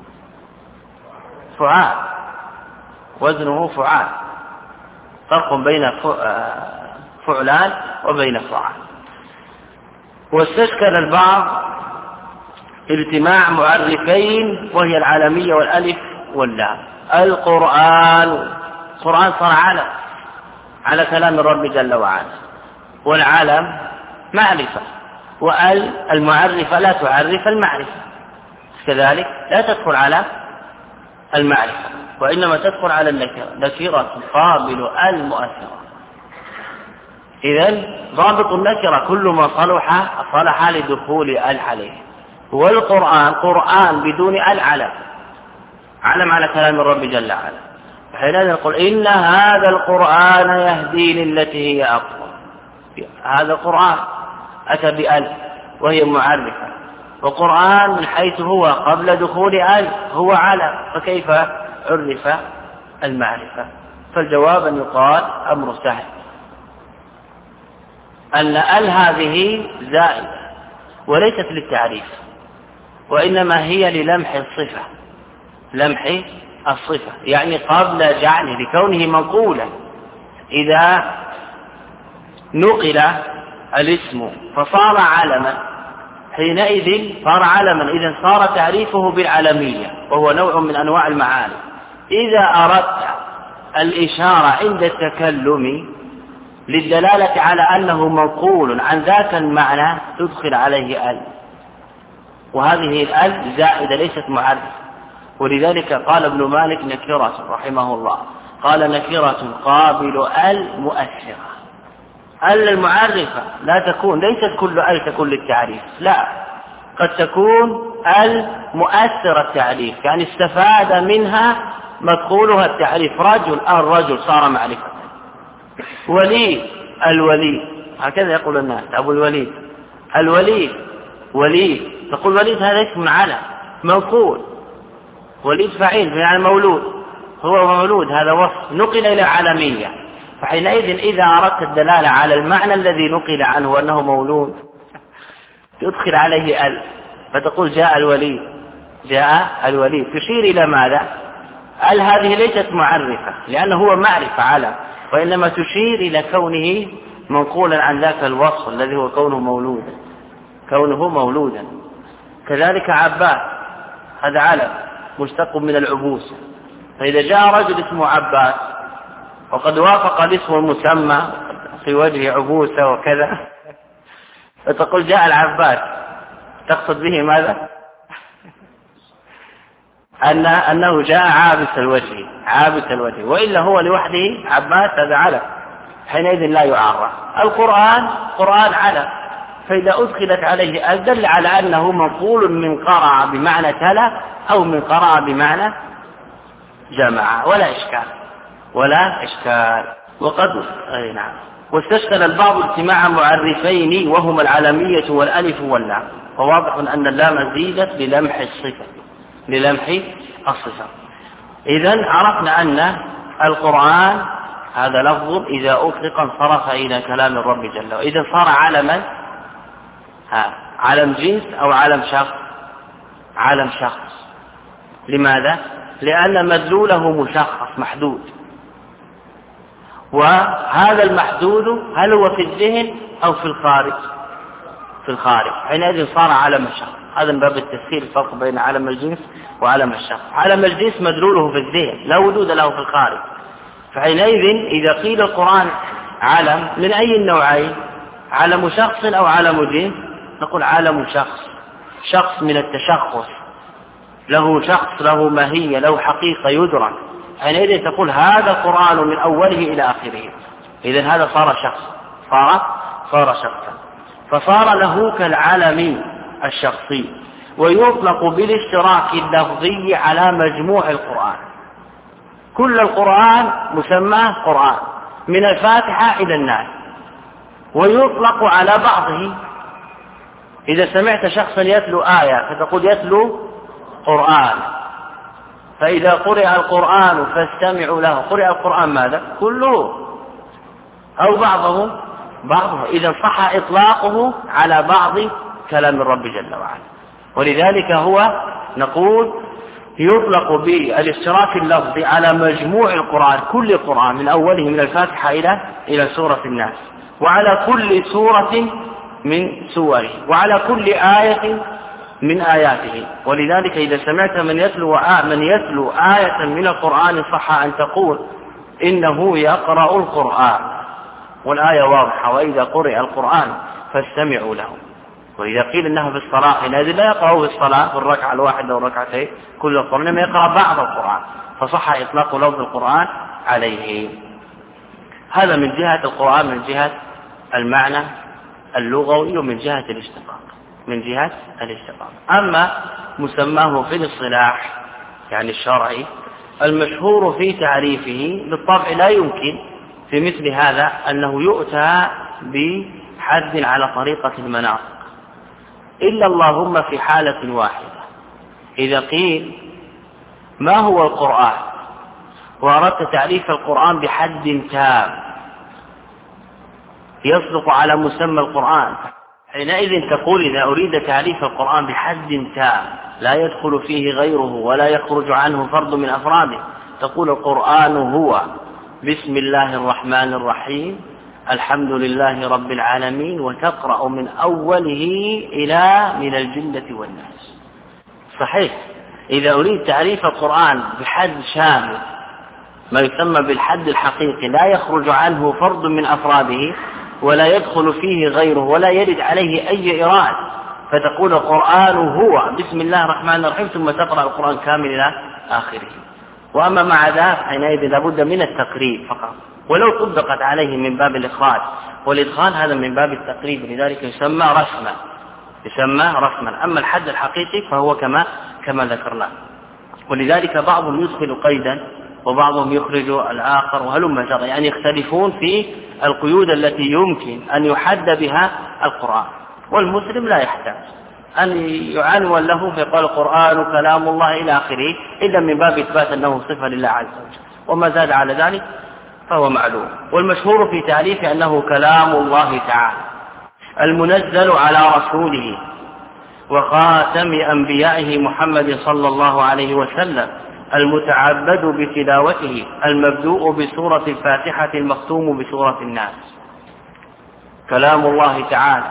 فعال، فرق بين فعلان وبين فعال. واستشكل البعض اجتماع معرفين وهي العالمية والألف واللام. القرآن صار علم على كلام الرب جل وعلا، والعلم معرفة، والمعرفة لا تعرف المعرفة، كذلك لا تدخل على المعرفة وإنما تدخل على النكرة تقابل المؤثرة. إذن ضابط النكرة كل ما صلح لدخول عليه. والقرآن قرآن بدون العلم، علم على كلام الرب جل وعلا، حينئذ نقول إن هذا القرآن يهدي للتي هي أقوى. هذا القرآن أتى بألف وهي معرفة، وقرآن من حيث هو قبل دخول هو علم، فكيف عرف المعرفة؟ فالجواب أن يقال أمر سهل، أن هذه زائدة وليست للتعريف، وإنما هي للمح الصفة، يعني قبل جعله لكونه منقولا. إذا نقل الاسم فصار علما حينئذ صار علما، إذن صار تعريفه بالعلمية وهو نوع من أنواع المعاني. إذا أردت الإشارة عند التكلم للدلالة على أنه منقول عن ذاك المعنى تدخل عليه وهذه زائدة ليست معرفة. ولذلك قال ابن مالك نكرة رحمه الله، قال نكرة قابل المؤثرة. المعرفة لا تكون، ليست كل تكون للتعريف، لا، قد تكون المؤثرة التعريف، يعني استفاد منها مدخولها التعريف. الرجل صار معرفة. الولي هكذا يقول الناس، أبو الوليد، وليد، تقول وليد هذا اسم علم منقول، وليد فعيل يعني مولود، هو مولود، هذا وصف نقل إلى علمية. فحينئذ إذا أردت الدلالة على المعنى الذي نقل عنه أنه مولود تدخل عليه فتقول جاء الوليد، تشير إلى ماذا؟ هذه ليست معرفة لأنه هو معرفة علم، وإنما تشير إلى كونه منقولا عن ذاك الوصف الذي هو كونه مولودا. كذلك عباس هذا علم مشتق من العبوس، فإذا جاء رجل اسمه عباس وقد وافق الاسم المسمى في وجه عبوسة وكذا فتقول جاء العباس، تقصد به ماذا؟ أنه جاء عابس الوجه، وإلا هو لوحده عباس هذا علم، حينئذ لا يعرف. القرآن علم، فإذا أدخلت عليه أدل على أنه منقول من قرأ بمعنى تلا أو من قرأ بمعنى جمع، ولا إشكال. وقد نعم. واستشكل البعض اجتماع معرفين وهما العلمية والألف واللام، فواضح أن اللام زيدت للمح الصفة. إذن عرفنا أن القرآن هذا لفظ إذا أطلق انصرف إلى كلام الرب جل وعلا. إذا صار علما، علم جنس أو علم شخص. لماذا؟ لأن مدلوله مشخص محدود، وهذا المحدود هل هو في الذهن أو في الخارج، حينئذ صار علم الشخص. هذا من باب التسهيل الفرق بين علم الجنس وعلم الشخص. علم الجنس مدلوله في الذهن لا وجود له في الخارج، فحينئذ إذا قيل القرآن علم من أي النوعين، علم شخص أو علم جنس، نقول علم شخص من التشخص، له شخص، له ماهية، له حقيقة يدرك، حينئذ تقول هذا القرآن من أوله إلى آخره. إذن هذا صار شخصا، فصار له كالعلم الشخصي. ويطلق بالاشتراك اللفظي على مجموع القرآن، كل القرآن مسماه قرآن من الفاتحة إلى الناس، ويطلق على بعضه. إذا سمعت شخصا يتلو آية فتقول يتلو قرآن، فإذا قرئ القرآن فاستمعوا له، قرئ القرآن ماذا؟ كله أو بعضه. إذا صح إطلاقه على بعض كلام الرب جل وعلا. ولذلك هو نقول يطلق بالاشتراك اللفظي على مجموع القرآن، كل القرآن من أوله من الفاتحة إلى سورة الناس، وعلى كل سورة من سوره، وعلى كل آية من آياته. ولذلك إذا سمعت من يتلو آية من القرآن صح أن تقول إنه يقرأ القرآن، والآية واضحة، وإذا قرئ القرآن فاستمعوا له. وإذا قيل إنها في الصلاة حينئذ لا يقرأ في الصلاة في الركعة الواحدة والركعتين كل القرآن، إنما يقرأ بعض القرآن، فصح إطلاق لفظ القرآن عليه. هذا من جهة القرآن، من جهة المعنى اللغوي، ومن جهة الاشتقاق. أما مسماه في الاصطلاح يعني الشرعي المشهور في تعريفه بالطبع لا يمكن في مثل هذا أنه يؤتى بحد على طريقة المناطق، إلا اللهم في حالة واحدة، إذا قيل ما هو القرآن وأردت تعريف القرآن بحد تام يصدق على مسمى القرآن، حينئذ تقول إذا أريد تعريف القرآن بحد تام لا يدخل فيه غيره ولا يخرج عنه فرد من أفراده، تقول القرآن هو بسم الله الرحمن الرحيم الحمد لله رب العالمين، وتقرأ من أوله إلى من الجنة والناس. صحيح، إذا أريد تعريف القرآن بحد شامل ما يسمى بالحد الحقيقي لا يخرج عنه فرد من أفراده ولا يدخل فيه غيره ولا يرد عليه أي إراد، فتقول القرآن هو بسم الله الرحمن الرحيم ثم تقرأ القرآن كامل إلى آخره. وأما مع ذلك حينئذ لابد من التقريب فقط، ولو طبقت عليه من باب الإخراج والإدخال هذا من باب التقريب، لذلك يسمى رسما. أما الحد الحقيقي فهو كما ذكرنا. ولذلك بعضهم يدخل قيدا وبعضهم يخرج الآخر وهلم جرى، يعني يختلفون في القيود التي يمكن أن يحد بها القرآن. والمسلم لا يحتاج أن يعنون له فيقال القرآن كلام الله إلى آخره، إلا من باب إثبات أنه صفة لله عز وجل، وما زاد على ذلك فهو معلوم. والمشهور في تعريفه أنه كلام الله تعالى المنزل على رسوله وخاتم أنبيائه محمد صلى الله عليه وسلم المتعبد بتلاوته المبدوء بسورة الفاتحة المختوم بسورة الناس. كلام الله تعالى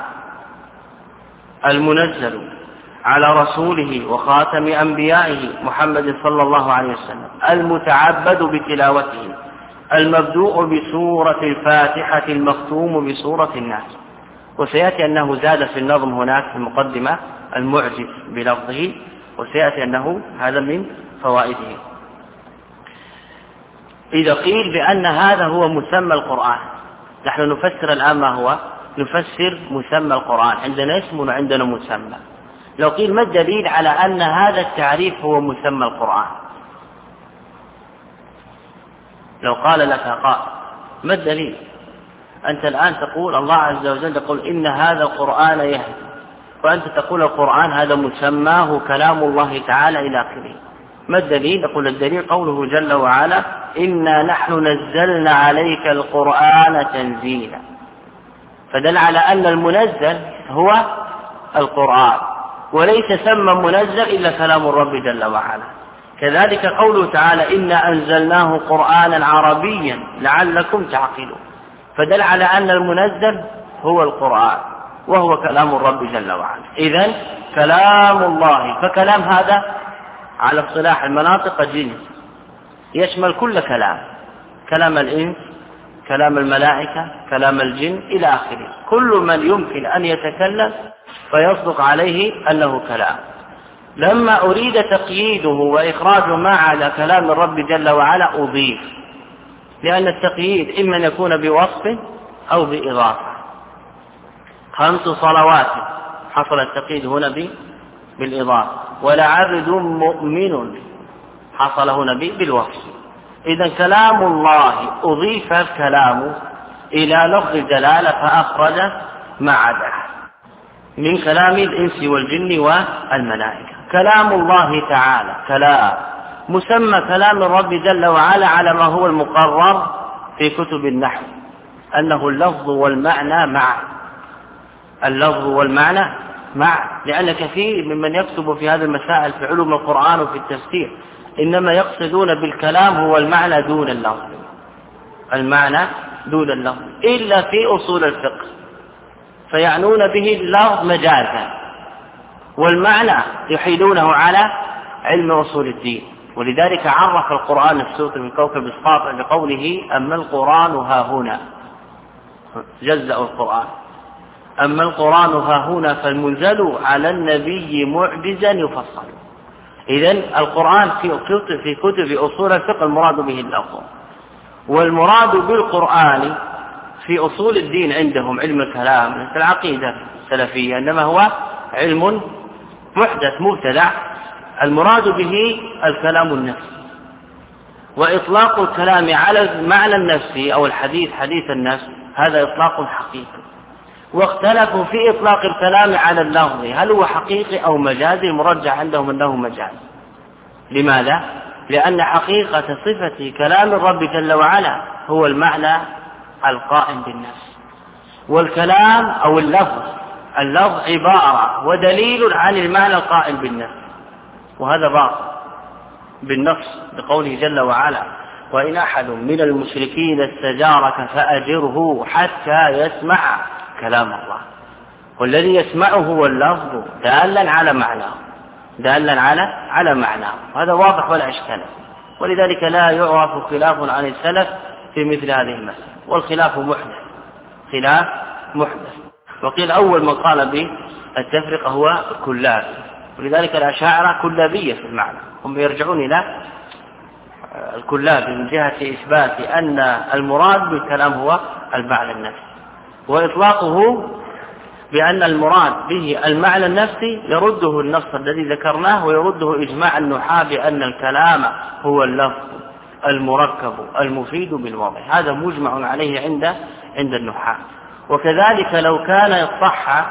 المنزل على رسوله وخاتم أنبيائه محمد صلى الله عليه وسلم المتعبد بتلاوته المبدوء بسورة الفاتحة المختوم بسورة الناس. وسيأتي أنه زاد في النظم هناك في المقدمة المعجز بلفظه، وسيأتي أنه هذا من فوائده. إذا قيل بأن هذا هو مسمى القرآن، نحن نفسر الآن ما هو، نفسر مسمى القرآن، عندنا اسم وعندنا مسمى. لو قيل ما الدليل على أن هذا التعريف هو مسمى القرآن؟ لو قال لك قائل ما الدليل؟ أنت الآن تقول الله عز وجل يقول إن هذا القرآن يهدي، وأنت تقول القرآن هذا مسماه كلام الله تعالى إلى آخره. ما الدليل؟ يقول الدليل قوله جل وعلا إنا نحن نزلنا عليك القرآن تنزيلا، فدل على أن المنزل هو القرآن، وليس سمى منزل إلا كلام الرب جل وعلا. كذلك قوله تعالى إنا أنزلناه قرآنا عربيا لعلكم تعقلون، فدل على أن المنزل هو القرآن وهو كلام الرب جل وعلا. إذن كلام الله، فكلام هذا على اصطلاح المناطق جنس يشمل كل كلام، كلام الإنس، كلام الملائكة، كلام الجن إلى آخره، كل من يمكن أن يتكلم فيصدق عليه أنه كلام. لما أريد تقييده وإخراج ما على كلام الرب جل وعلا أضيف، لأن التقييد إما أن يكون بوصف أو بإضافة. 5 صلوات حصل التقييد هنا بالإضافة، ولعبد مؤمن حصل هنا بالوصف. إذا كلام الله أضيف الكلام إلى لفظ الجلالة فأخرج ما عداه من كلام الإنس والجن والملائكة. كلام الله تعالى كلام مسمى كلام الرب جل وعلا على ما هو المقرر في كتب النحو، أنه اللفظ والمعنى معا، اللفظ والمعنى معا، لأن كثير ممن يكتب في هذه المسائل في علوم القرآن وفي التفسير إنما يقصدون بالكلام هو المعنى دون اللفظ، المعنى دون اللفظ، إلا في أصول الفقه فيعنون به اللفظ مجازا، والمعنى يحيلونه على علم أصول الدين. ولذلك عرف القرآن السوطي من كوكب الساطع بقوله أما القرآن ها هنا، جزأ القرآن، أما القرآن ها هنا فالمنزل على النبي معجزا يفصل. إذن القرآن في كتب أصول الفقه المراد به اللفظ، والمراد بالقرآن في أصول الدين عندهم علم الكلام في العقيدة السلفية إنما هو علم محدث مبتدع، المراد به الكلام النفسي، وإطلاق الكلام على المعنى النفسي أو الحديث حديث النفس هذا إطلاق حقيقي. واختلفوا في إطلاق الكلام على اللفظ هل هو حقيقي أو مجازي، المرجح عندهم أنه مجازي. لماذا؟ لأن حقيقة صفة كلام الرب جل وعلا هو المعنى القائم بالنفس، والكلام أو اللفظ عبارة ودليل عن المعنى القائم بالنفس، وهذا باطل بالنص بقوله جل وعلا وإن أحد من المشركين استجارك فأجره حتى يسمع كلام الله. والذي يسمعه هو اللفظ دالا على معناه، دالا على معناه، هذا واضح ولا إشكال. ولذلك لا يعرف خلاف عن السلف في مثل هذه المسألة، والخلاف محدث، خلاف محدث. وقيل أول من قال بالتفرقة هو كلاب، ولذلك الأشاعرة كلابية في المعنى، هم يرجعون إلى الكلاب من جهة إثبات أن المراد بالكلام هو المعنى النفسي، وإطلاقه بأن المراد به المعنى النفسي يرده النص الذي ذكرناه، ويرده إجماع النحاة بأن الكلام هو اللفظ المركب المفيد بالوضع، هذا مجمع عليه عند النحاة. وكذلك لو كان صح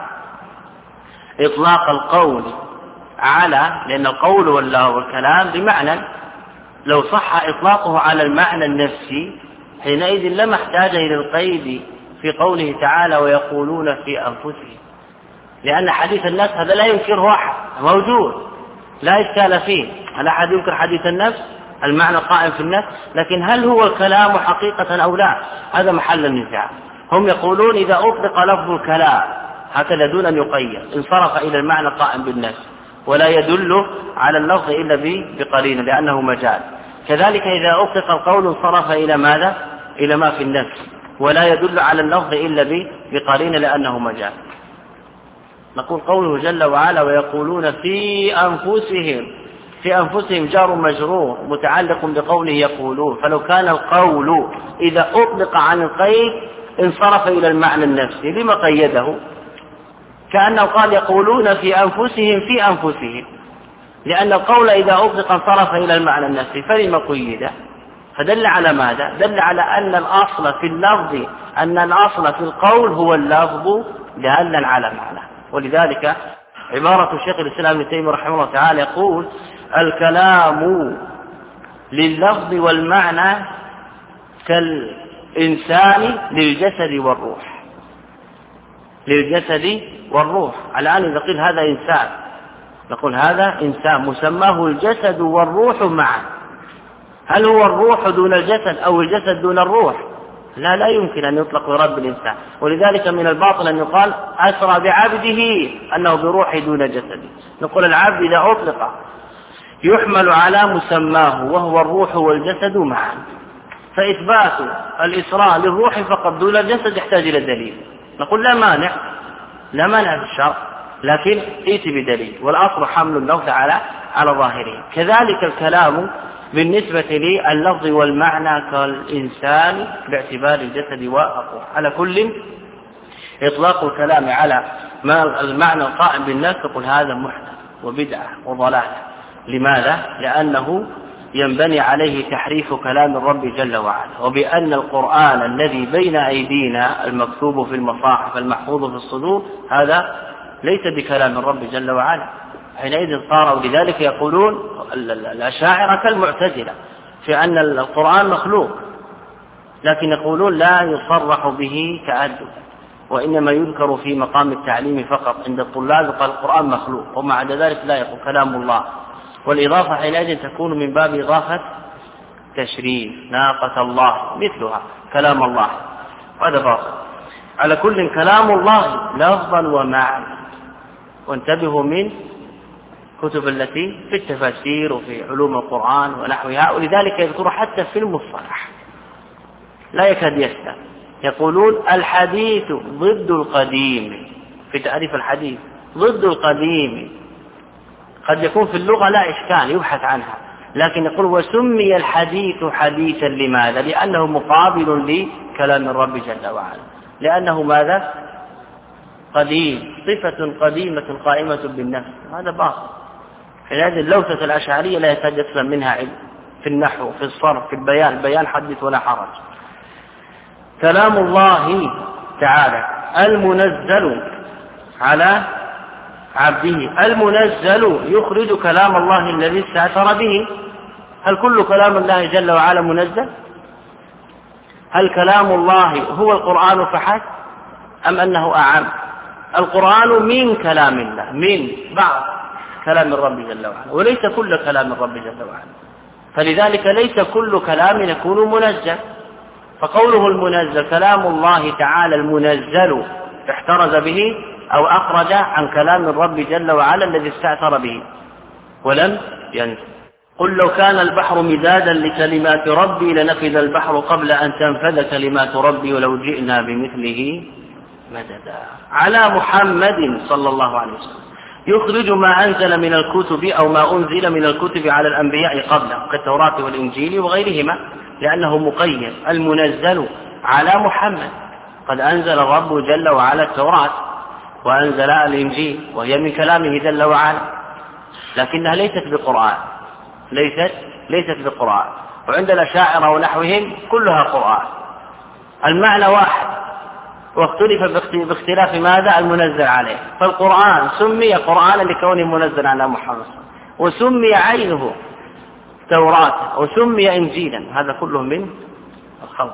إطلاق القول على، لأن القول والكلام بمعنى، لو صح إطلاقه على المعنى النفسي حينئذ لما احتاج إلى القيد في قوله تعالى ويقولون في أنفسهم، لأن حديث النفس هذا لا ينكره أحد، موجود لا إشكال فيه. هل أحد ينكر حديث النفس؟ المعنى القائم في النفس، لكن هل هو الكلام حقيقة أو لا؟ هذا محل النزاع. هم يقولون إذا أطلق لفظ الكلام هكذا دون أن يقيد انصرف إلى المعنى القائم بالنفس ولا يدل على اللفظ إلا بقرينة لأنه مجال. كذلك إذا أطلق القول انصرف إلى ماذا؟ إلى ما في النفس ولا يدل على اللفظ إلا بقرينة لأنه مجال. نقول قوله جل وعلا ويقولون في أنفسهم جار مجرور متعلق بقوله يقولون، فلو كان القول إذا أطلق عن القيد انصرف إلى المعنى النفسي لما قيده؟ كأنه قال يقولون في أنفسهم لأن القول إذا أطلق انصرف إلى المعنى النفسي فلما قيده؟ فدل على ماذا؟ دل على أن الأصل في اللفظ أن الأصل في القول هو اللفظ دالا على معنى. ولذلك عبارة الشيخ الإسلام ابن تيمية رحمه الله تعالى يقول الكلام لللفظ والمعنى كالإنسان للجسد والروح. الآن إذا قيل هذا إنسان نقول هذا إنسان مسماه الجسد والروح معا. هل هو الروح دون الجسد أو الجسد دون الروح؟ لا يمكن أن يطلق ويراد بالإنسان. ولذلك من الباطل أن يقال أسرى بعبده أنه بروحه دون جسده. نقول العبد إذا أطلق يحمل على مسماه وهو الروح والجسد معا، فإثبات الإسراء للروح فقط دون الجسد يحتاج إلى دليل. نقول لا مانع في الشرع، لكن ائت بدليل، والأصل حمل اللفظ على ظاهره. كذلك الكلام بالنسبة لللفظ والمعنى كالإنسان باعتبار الجسد والروح. على كل إطلاق الكلام على المعنى القائم بالنفس يقول هذا محدث وبدعة وضلالة. لماذا؟ لأنه ينبني عليه تحريف كلام الرب جل وعلا، وبأن القرآن الذي بين أيدينا المكتوب في المصاحف المحفوظ في الصدور هذا ليس بكلام الرب جل وعلا. حينئذ صاروا لذلك يقولون الأشاعرة كالمعتزلة في أن القرآن مخلوق، لكن يقولون لا يصرح به تأدب، وإنما يذكر في مقام التعليم فقط عند الطلاب قال القرآن مخلوق، ومع ذلك لا يقول كلام الله. والإضافة حينئذ تكون من باب إضافة تشريف، ناقة الله مثلها كلام الله، وهذا باطل. على كل كلام الله لفظا ومعنى. وانتبهوا من كتب التي في التفاسير وفي علوم القرآن ونحوها، ولذلك يذكر حتى في المصطلح لا يكاد يستوي. يقولون الحديث ضد القديم، في تعريف الحديث ضد القديم. قد يكون في اللغة لا إشكال يبحث عنها، لكن يقول وسمي الحديث حديثا لماذا؟ لأنه مقابل لكلام الرب جل وعلا، لأنه ماذا؟ قديم، صفة قديمة قائمة بالنفس. هذا باطل. هذه اللوثة الأشعرية لا يكاد يسلم منها علم في النحو في الصرف في البيان حدث ولا حرج. كلام الله تعالى المنزل على عبده، المنزل يخرج كلام الله الذي استأثر به. هل كل كلام الله جل وعلا منزل؟ هل كلام الله هو القرآن فحسب أم أنه أعم؟ القرآن من كلام الله، من بعض كلام الرب جل وعلا، وليس كل كلام الرب جل وعلا. فلذلك ليس كل كلام يكون منزل. فقوله المنزل كلام الله تعالى المنزل احترز به أو أخرج عن كلام الرب جل وعلا الذي استأثر به ولم ينزل. قل لو كان البحر مدادا لكلمات ربي لنفذ البحر قبل أن تنفذ كلمات ربي ولو جئنا بمثله مددا. على محمد صلى الله عليه وسلم يخرج ما أنزل من الكتب أو ما أنزل من الكتب على الأنبياء قبله كالتوراة والإنجيل وغيرهما، لأنه مقيد. المنزل على محمد، قد أنزل الرب جل وعلا التوراة وأنزل الإنجيل وهي من كلامه جل وعلا، لكنها ليست بقرآن، ليست بقرآن. وعند الأشاعرة ونحوهم كلها قرآن، المعنى واحد، واختلف باختلاف ماذا؟ المنزل عليه. فالقرآن سمي قرآنا لكونه منزل على محمد، وسمي عينه توراة، وسمي إنجيلا، هذا كله من الخلق.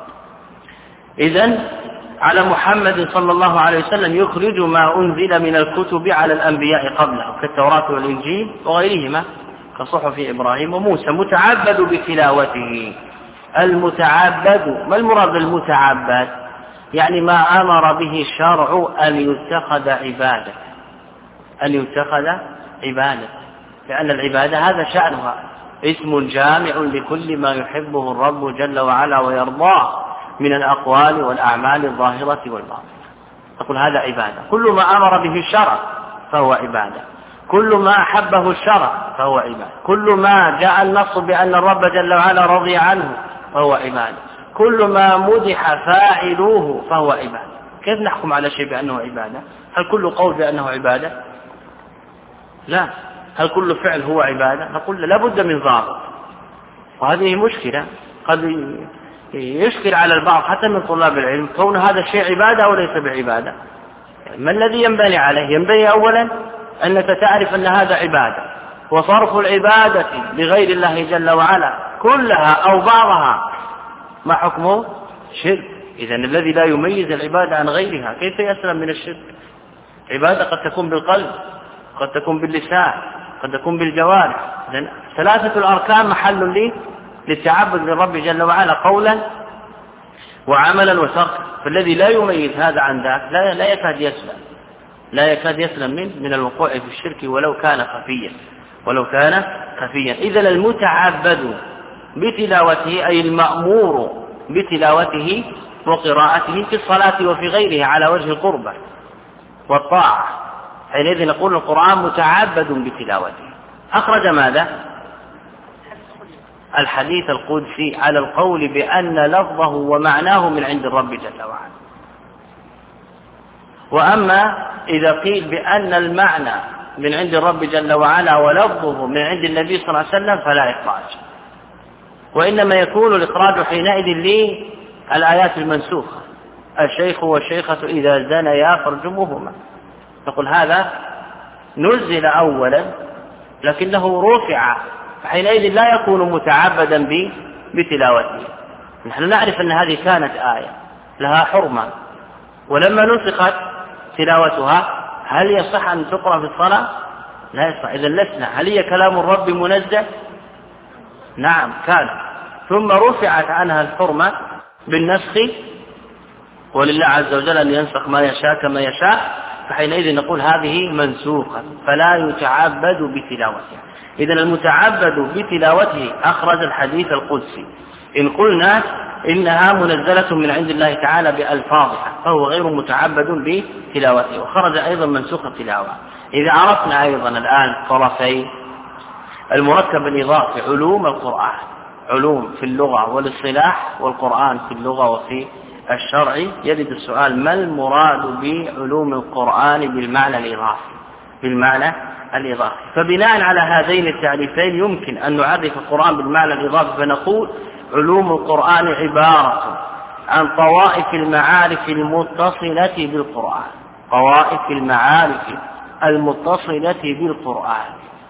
إذن على محمد صلى الله عليه وسلم يخرج ما أنزل من الكتب على الأنبياء قبله كالتوراة والإنجيل وغيرهما. كصحف إبراهيم وموسى متعبد بتلاوته. المتعبد، ما المراد بالمتعبد؟ يعني ما أمر به الشرع أن يتخذ عبادة، أن يتخذ عبادة، لأن العبادة هذا شأنها، اسم جامع لكل ما يحبه الرب جل وعلا ويرضاه من الأقوال والأعمال الظاهرة والباطنة. تقول هذا عبادة، كل ما أمر به الشرع فهو عبادة، كل ما أحبه الشرع فهو عبادة، كل ما جاء النص بأن الرب جل وعلا رضي عنه فهو عبادة، كل ما مدح فاعلوه فهو عبادة. كيف نحكم على شيء بأنه عبادة؟ هل كل قول بأنه عبادة؟ لا. هل كل فعل هو عبادة؟ نقول لا بد من ضابط، وهذه مشكلة قد يشكل على البعض حتى من طلاب العلم كون هذا الشيء عبادة أو ليس بعبادة. ما الذي ينبني عليه؟ ينبني أولا أنك تعرف أن هذا عبادة، وصرف العبادة لغير الله جل وعلا كلها أو بعضها ما حكمه؟ شرك. إذن الذي لا يميز العبادة عن غيرها كيف يسلم من الشرك؟ عبادة قد تكون بالقلب، قد تكون باللسان، قد تكون بالجوارح. إذن ثلاثة الأركان محل للتعبد للرب جل وعلا قولا وعملا وتركا، فالذي لا يميز هذا عن ذاك لا يكاد يسلم من الوقوع في الشرك ولو كان خفيا. إذن المتعبد بتلاوته أي المأمور بتلاوته وقراءته في الصلاة وفي غيرها على وجه القربة والطاعة، حينئذ نقول القرآن متعبد بتلاوته. أخرج ماذا؟ الحديث القدسي على القول بأن لفظه ومعناه من عند الرب جل وعلا. وأما إذا قيل بأن المعنى من عند الرب جل وعلا ولفظه من عند النبي صلى الله عليه وسلم فلا إخراج، وإنما يكون الإخراج حينئذ للآيات المنسوخة، الشيخ والشيخة إذا زنيا فارجموهما. نقول هذا نزل أولا لكنه رفع، فحينئذ لا يكون متعبدا بتلاوته. نحن نعرف أن هذه كانت آية لها حرمة، ولما نسخت تلاوتها هل يصح أن تقرأ في الصلاة؟ لا يصح. إذا لسنا، هل هي كلام الرب منزه؟ نعم كان، ثم رفعت عنها الحرمة بالنسخ، ولله عز وجل أن ينسخ ما يشاء كما يشاء، فحينئذ نقول هذه منسوخة فلا يتعبد بتلاوتها. إذا المتعبد بتلاوته أخرج الحديث القدسي، إن قلنا إنها منزلة من عند الله تعالى بألفاظها فهو غير متعبد بتلاوته، وخرج أيضا منسوخ التلاوة. إذا عرفنا أيضا الآن طرفي المركب الإضافي، علوم القرآن، علوم في اللغة والاصطلاح، والقرآن في اللغة وفي الشرع، يرد السؤال ما المراد بعلوم القرآن بالمعنى الإضافي؟ فبناء على هذين التعريفين يمكن أن نعرف القرآن بالمعنى الإضافي، فنقول علوم القرآن عبارة عن طوائف المعارف المتصلة بالقرآن، طوائف المعارف المتصلة بالقرآن،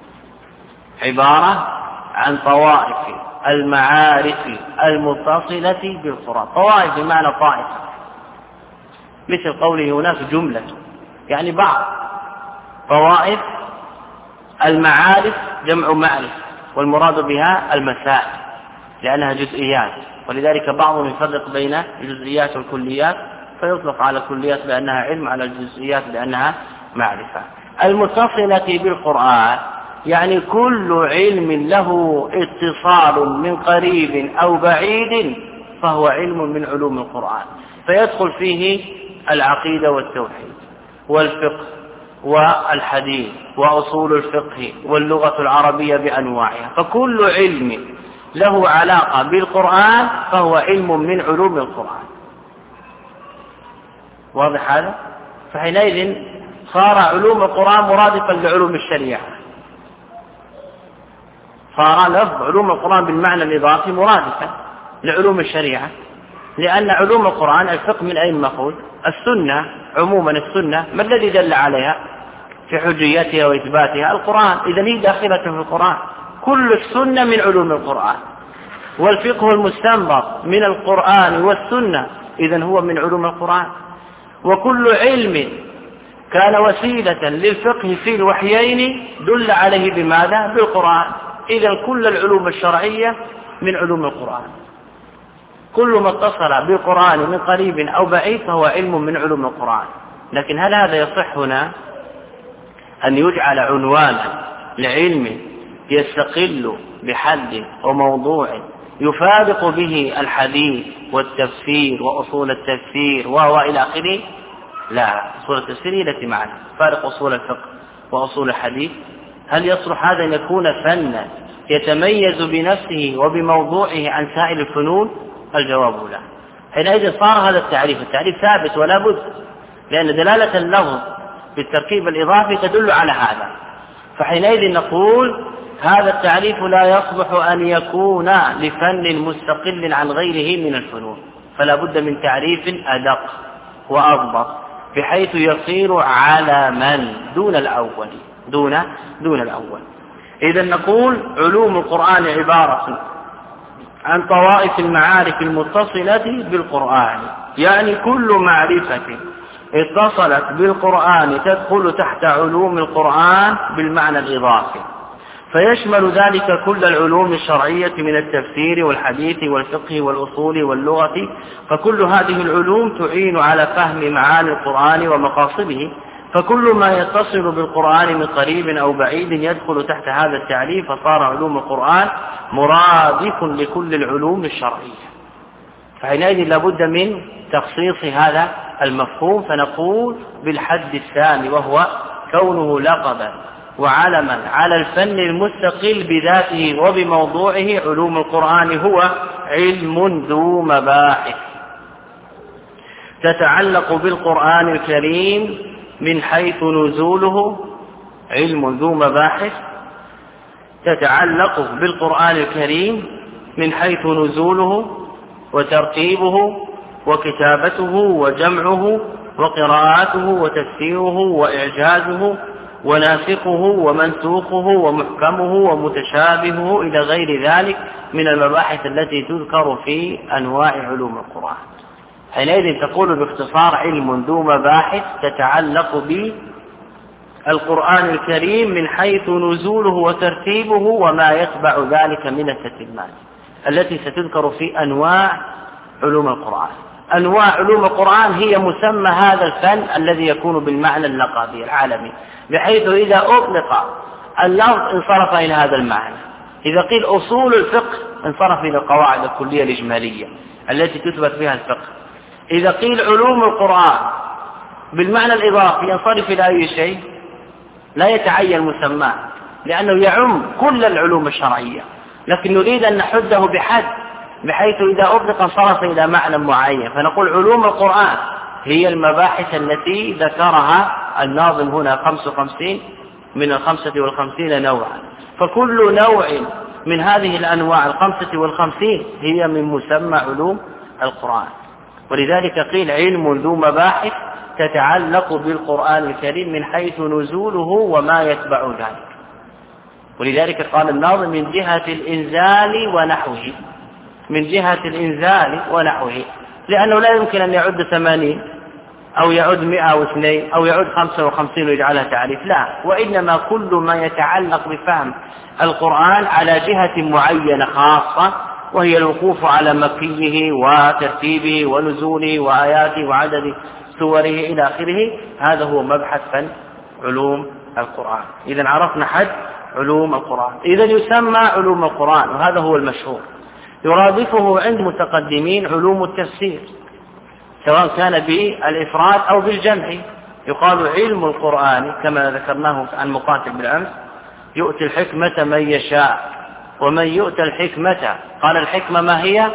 عبارة عن طوائف المعارف المتصلة بالقرآن. طوائف بمعنى طائفة، مثل قوله هناك جملة يعني بعض. طوائف المعارف جمع معرفة، والمراد بها المسائل لأنها جزئيات، ولذلك بعضهم يفرق بين الجزئيات والكليات، فيطلق على الكليات بأنها علم، على الجزئيات بأنها معرفة. المتصلة بالقرآن يعني كل علم له اتصال من قريب أو بعيد فهو علم من علوم القرآن، فيدخل فيه العقيدة والتوحيد والفقه والحديث وأصول الفقه واللغة العربية بأنواعها، فكل علم له علاقة بالقرآن فهو علم من علوم القرآن. واضح هذا؟ فحينئذ صار علوم القرآن مرادفا لعلوم الشريعة، صار لفظ علوم القرآن بالمعنى الإضافي مرادفا لعلوم الشريعة، لأن علوم القرآن الفقه من أين مأخوذ؟ السنة عموما. السنة ما الذي دل عليها في حجيتها وإثباتها؟ القرآن، إذا هي داخلة في القرآن. كل السنة من علوم القرآن، والفقه المستنبط من القرآن والسنة إذن هو من علوم القرآن. وكل علم كان وسيلة للفقه في الوحيين دل عليه بماذا؟ بالقرآن. إذا كل العلوم الشرعية من علوم القرآن، كل ما اتصل بالقرآن من قريب أو بعيد فهو علم من علوم القرآن. لكن هل هذا يصح هنا أن يجعل عنوانا لعلم يستقل بحد وموضوع يفارق به الحديث والتفسير وأصول التفسير وهو إلى آخره؟ لا، أصول التفسير التي معنا فارق أصول الفقه وأصول الحديث. هل يصلح هذا أن يكون فنا يتميز بنفسه وبموضوعه عن سائر الفنون؟ الجواب لا. حينئذ صار هذا التعريف ثابت ولا بد، لأن دلالة اللفظ بالتركيب الإضافي تدل على هذا. فحينئذ نقول هذا التعريف لا يصلح أن يكون لفن مستقل عن غيره من الفنون، فلا بد من تعريف أدق وأضبط بحيث يصير علما دون الأول دون الأول. إذا نقول علوم القرآن عبارة عن طوائف المعارف المتصلة بالقرآن، يعني كل معرفة اتصلت بالقرآن تدخل تحت علوم القرآن بالمعنى الإضافي، فيشمل ذلك كل العلوم الشرعية من التفسير والحديث والفقه والأصول واللغة، فكل هذه العلوم تعين على فهم معاني القرآن ومقاصده، فكل ما يتصل بالقرآن من قريب أو بعيد يدخل تحت هذا التعريف، فصار علوم القرآن مرادف لكل العلوم الشرعية. فحينئذ لابد من تخصيص هذا المفهوم، فنقول بالحد الثاني وهو كونه لقبا وعلما على الفن المستقل بذاته وبموضوعه. علوم القرآن هو علم ذو مباحث تتعلق بالقرآن الكريم من حيث نزوله، علم ذو مباحث تتعلق بالقرآن الكريم من حيث نزوله وترتيبه وكتابته وجمعه وقراءاته وتفسيره وإعجازه وناسخه ومنسوخه ومحكمه ومتشابهه إلى غير ذلك من المباحث التي تذكر في أنواع علوم القرآن. حينئذ تقول باختصار علم ذو مباحث تتعلق بالقرآن الكريم من حيث نزوله وترتيبه وما يتبع ذلك من التتمات التي ستذكر في أنواع علوم القرآن. أنواع علوم القرآن هي مسمى هذا الفن الذي يكون بالمعنى اللقبي العالمي، بحيث إذا أطلق اللفظ انصرف إلى هذا المعنى. إذا قيل أصول الفقه انصرف إلى القواعد الكلية الإجمالية التي تثبت بها الفقه. إذا قيل علوم القرآن بالمعنى الإضافي ينصرف إلى أي شيء لا يتعين مسماه، لأنه يعم كل العلوم الشرعية، لكن نريد أن نحده بحد بحيث إذا أطلق انصرف إلى معنى معين. فنقول علوم القرآن هي المباحث التي ذكرها الناظم هنا 55 من 55 نوعا، فكل نوع من هذه الأنواع 55 هي من مسمى علوم القرآن. ولذلك قيل علم ذو مباحث تتعلق بالقرآن الكريم من حيث نزوله وما يتبع ذلك. ولذلك قال الناظم من جهة الإنزال ونحوه، من جهة الإنزال ونحوه، لأنه لا يمكن أن يعد 80 أو يعد 102 أو يعد 55 ويجعلها تعريف، لا، وإنما كل ما يتعلق بفهم القرآن على جهة معينة خاصة، وهي الوقوف على مكيه وترتيبه ونزوله وآياته وعدد سوره إلى آخره. هذا هو مبحث فن علوم القرآن. إذن عرفنا حد علوم القرآن. إذن يسمى علوم القرآن، وهذا هو المشهور. يرادفه عند متقدمين علوم التفسير، سواء كان بالإفراد أو بالجمع. يقال علم القرآن كما ذكرناه عن مقاتل بالأمس يؤتي الحكمة من يشاء، ومن يؤتى الحكمة قال الحكمة ما هي؟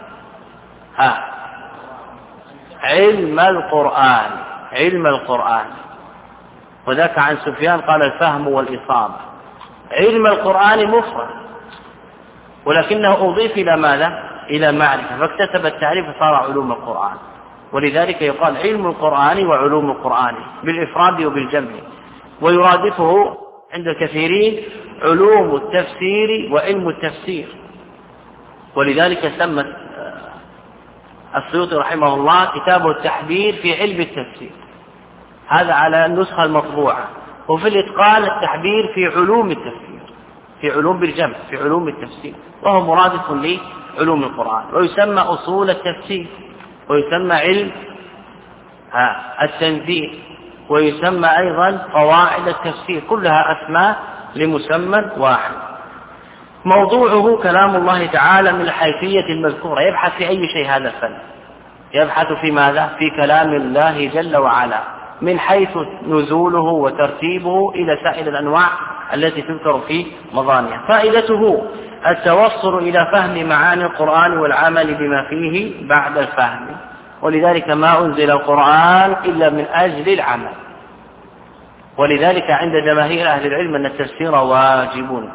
علم القرآن، علم القرآن. وذاك عن سفيان قال الفهم والإصابة. علم القرآن مفرد، ولكنه أضيف إلى ماذا؟ إلى معرفة، فاكتسب التعريف فصار علوم القرآن. ولذلك يقال علم القرآن وعلوم القرآن بالإفراد وبالجمع. ويرادفه عند الكثيرين علوم التفسير وعلم التفسير. ولذلك سمت السيوطي رحمه الله كتابه التحبير في علم التفسير، هذا على النسخة المطبوعة، وفي الإتقان التحبير في علوم التفسير. في علوم بالجمع في علوم التفسير، وهو مرادف لعلوم القرآن، ويسمى أصول التفسير، ويسمى علم التنزيل، ويسمى أيضا قواعد التفسير، كلها أسماء لمسمى واحد. موضوعه كلام الله تعالى من الحيثية المذكورة. يبحث في أي شيء هذا الفن؟ يبحث في ماذا؟ في كلام الله جل وعلا من حيث نزوله وترتيبه إلى سائر الأنواع التي تذكر في مضانها. فائدته التوصل إلى فهم معاني القرآن والعمل بما فيه بعد الفهم، ولذلك ما أنزل القرآن إلا من أجل العمل. ولذلك عند جماهير أهل العلم أن التفسير واجب،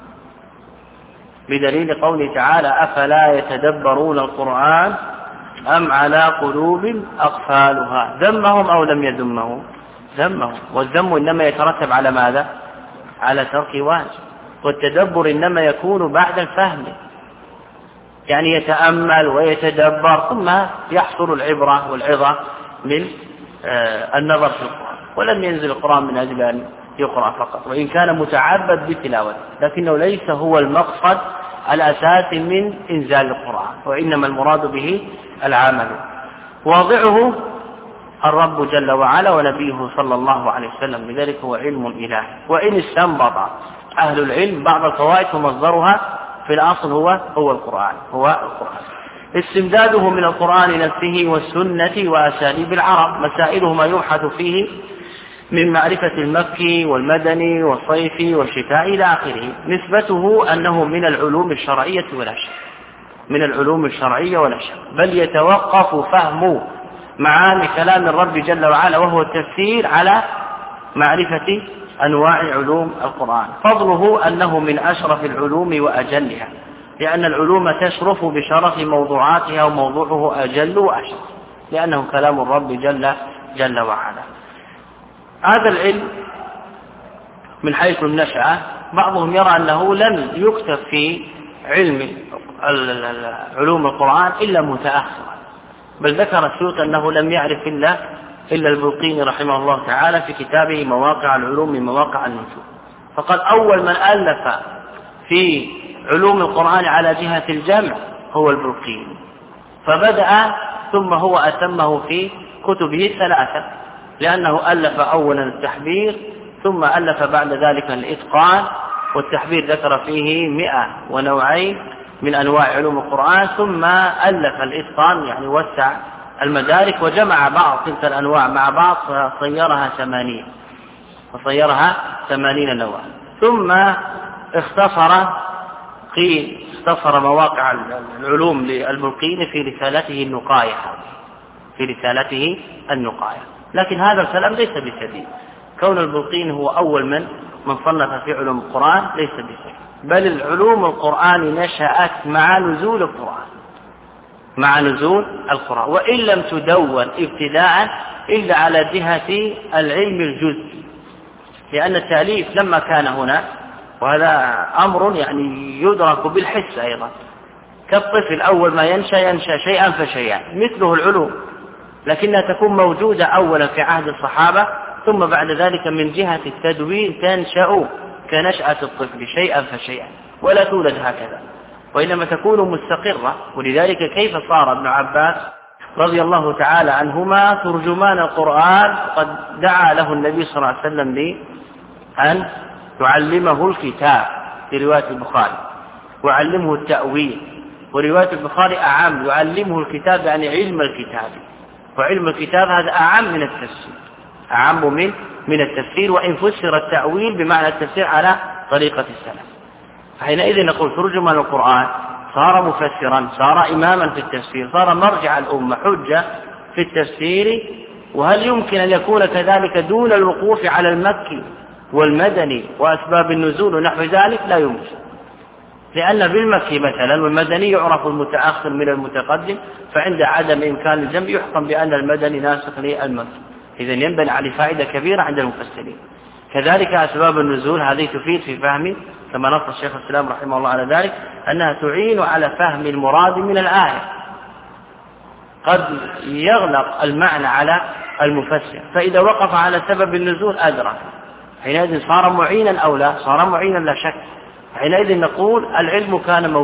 بدليل قوله تعالى أفلا يتدبرون القرآن أم على قلوب أقفالها. ذمهم أو لم يذمهم؟ ذمهم، والذم إنما يترتب على ماذا؟ على ترك واجب، والتدبر إنما يكون بعد الفهم، يعني يتأمل ويتدبر ثم يحصل العبرة والعظة من النظر في القرآن. ولم ينزل القرآن من أجل أن يقرأ فقط، وإن كان متعبد بتلاوته، لكنه ليس هو المقصد الأساسي من إنزال القرآن، وإنما المراد به العمل. واضعه الرب جل وعلا ونبيه صلى الله عليه وسلم، لذلك هو علم إلهي. وإن استنبط أهل العلم بعض الفوائد فمصدرها في الأصل هو القرآن. استمداده من القرآن نفسه والسنة وأساليب العرب، مسائله ما يبحث فيه من معرفة المكي والمدني والصيفي والشتاء إلى آخره. نسبته أنه من العلوم الشرعية ولا شك، من العلوم الشرعية ولا شك، بل يتوقف فهم معاني كلام الرب جل وعلا وهو التفسير على معرفة أنواع علوم القرآن. فضله أنه من أشرف العلوم وأجلها، لأن العلوم تشرف بشرف موضوعاتها، وموضوعه أجل وأشرف لأنه كلام الرب جل وعلا. هذا العلم من حيث النشأة بعضهم يرى أنه لم يكتب في علوم القرآن إلا متأخرا، بل ذكر السيوطي أنه لم يعرف إلا البلقيني رحمه الله تعالى في كتابه مواقع العلوم من مواقع النجوم. فقد أول من ألف في علوم القرآن على جهة الجمع هو البلقيني، فبدأ ثم هو أتمه في كتبه الثلاثة، لأنه ألف أولا التحبير، ثم ألف بعد ذلك الإتقان، والتحبير ذكر فيه 102 من أنواع علوم القرآن، ثم ألف الإتقان يعني وسع المدارك وجمع بعض تلك الأنواع مع بعض فصيرها 80 نوعا. ثم اختصر مواقع العلوم للبلقيني في رسالته النقاية. لكن هذا الكلام ليس بسديد، كون البلقيني هو أول من صنف في علوم القرآن ليس بسديد، بل العلوم القرآن نشأت مع نزول القرآن، وإن لم تدون ابتداء إلا على جهة العلم الجزئي، لأن التأليف لما كان هنا، وهذا أمر يعني يدرك بالحس أيضا، كالطفل أول ما ينشأ شيئا فشيئا، مثله العلوم، لكنها تكون موجودة أولا في عهد الصحابة، ثم بعد ذلك من جهة التدوين تنشأ كنشأة الطفل شيئا فشيئا، ولا تولد هكذا، وإنما تكون مستقرة. ولذلك كيف صار ابن عباس رضي الله تعالى عنهما ترجمان القرآن، قد دعا له النبي صلى الله عليه وسلم لأن يعلمه الكتاب في رواية البخاري، وعلمه التأويل، ورواية البخاري أعم، يعلمه الكتاب يعني علم الكتاب، وعلم الكتاب هذا أعم من التفسير، أعم من التفسير، وإن فسر التأويل بمعنى التفسير على طريقة السلف. فحينئذ نقول ترجمان القرآن صار مفسرا، صار إماما في التفسير، صار مرجع الأمة، حجة في التفسير. وهل يمكن أن يكون كذلك دون الوقوف على المكي والمدني وأسباب النزول ونحو ذلك؟ لا يمكن، لأن بالمكي مثلا والمدني يعرف المتأخر من المتقدم، فعند عدم إمكان الجمع يحكم بأن المدني ناسخ للمكي. إذن ينبني على فائدة كبيرة عند المفسرين. كذلك أسباب النزول هذه تفيد في فهم، كما نص الشيخ الإسلام رحمه الله على ذلك، أنها تعين على فهم المراد من الآية، قد يغلق المعنى على المفسر، فإذا وقف على سبب النزول أدرك، حينئذ صار معينا أو لا؟ صار معينا لا شك، حينئذ نقول العلم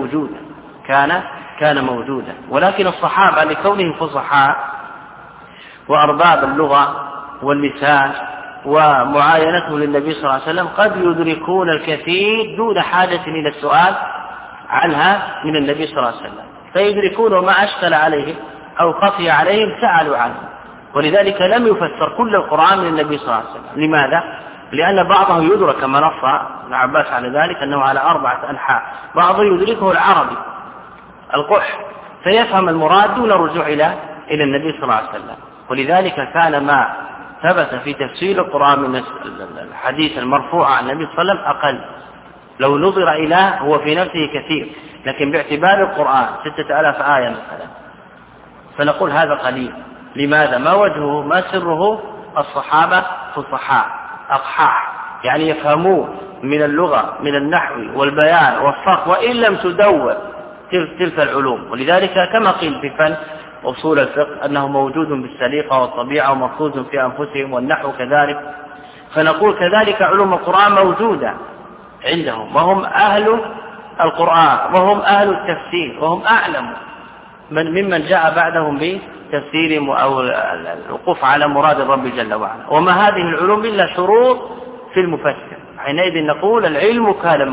كان موجودا، ولكن الصحابة لكونهم فصحاء وأرباب اللغة واللسان ومعاينته للنبي صلى الله عليه وسلم قد يدركون الكثير دون حاجة إلى السؤال عنها من النبي صلى الله عليه وسلم، فيدركون ما أشكل عليهم أو خفي عليهم سألوا عنه. ولذلك لم يفسر كل القرآن من النبي صلى الله عليه وسلم. لماذا؟ لأن بعضه يدرك كما نص ابن عباس على ذلك أنه على 4 أنحاء، بعضه يدركه العربي القح فيفهم المراد دون الرجوع إلى النبي صلى الله عليه وسلم. ولذلك كان ما ثبت في تفسير القرآن من الحديث المرفوع عن النبي صلى الله عليه وسلم أقل، لو نظر إليه هو في نفسه كثير، لكن باعتبار القرآن 6000 آية مثلا فنقول هذا قليل. لماذا؟ ما وجهه ما سره؟ الصحابة فصحاء أقحاح، يعني يفهمون من اللغة من النحو والبيان والصرف وإن لم تدون تلك العلوم. ولذلك كما قيل في فن أصول الفقه أنه موجود بالسليقة والطبيعة ومفروض في أنفسهم، والنحو كذلك، فنقول كذلك علوم القرآن موجودة عندهم، وهم أهل القرآن وهم أهل التفسير وهم أعلم ممن جاء بعدهم بتفسيرهم أو الوقوف على مراد الرب جل وعلا. وما هذه العلوم إلا شروط في المفسر. حينئذ نقول العلم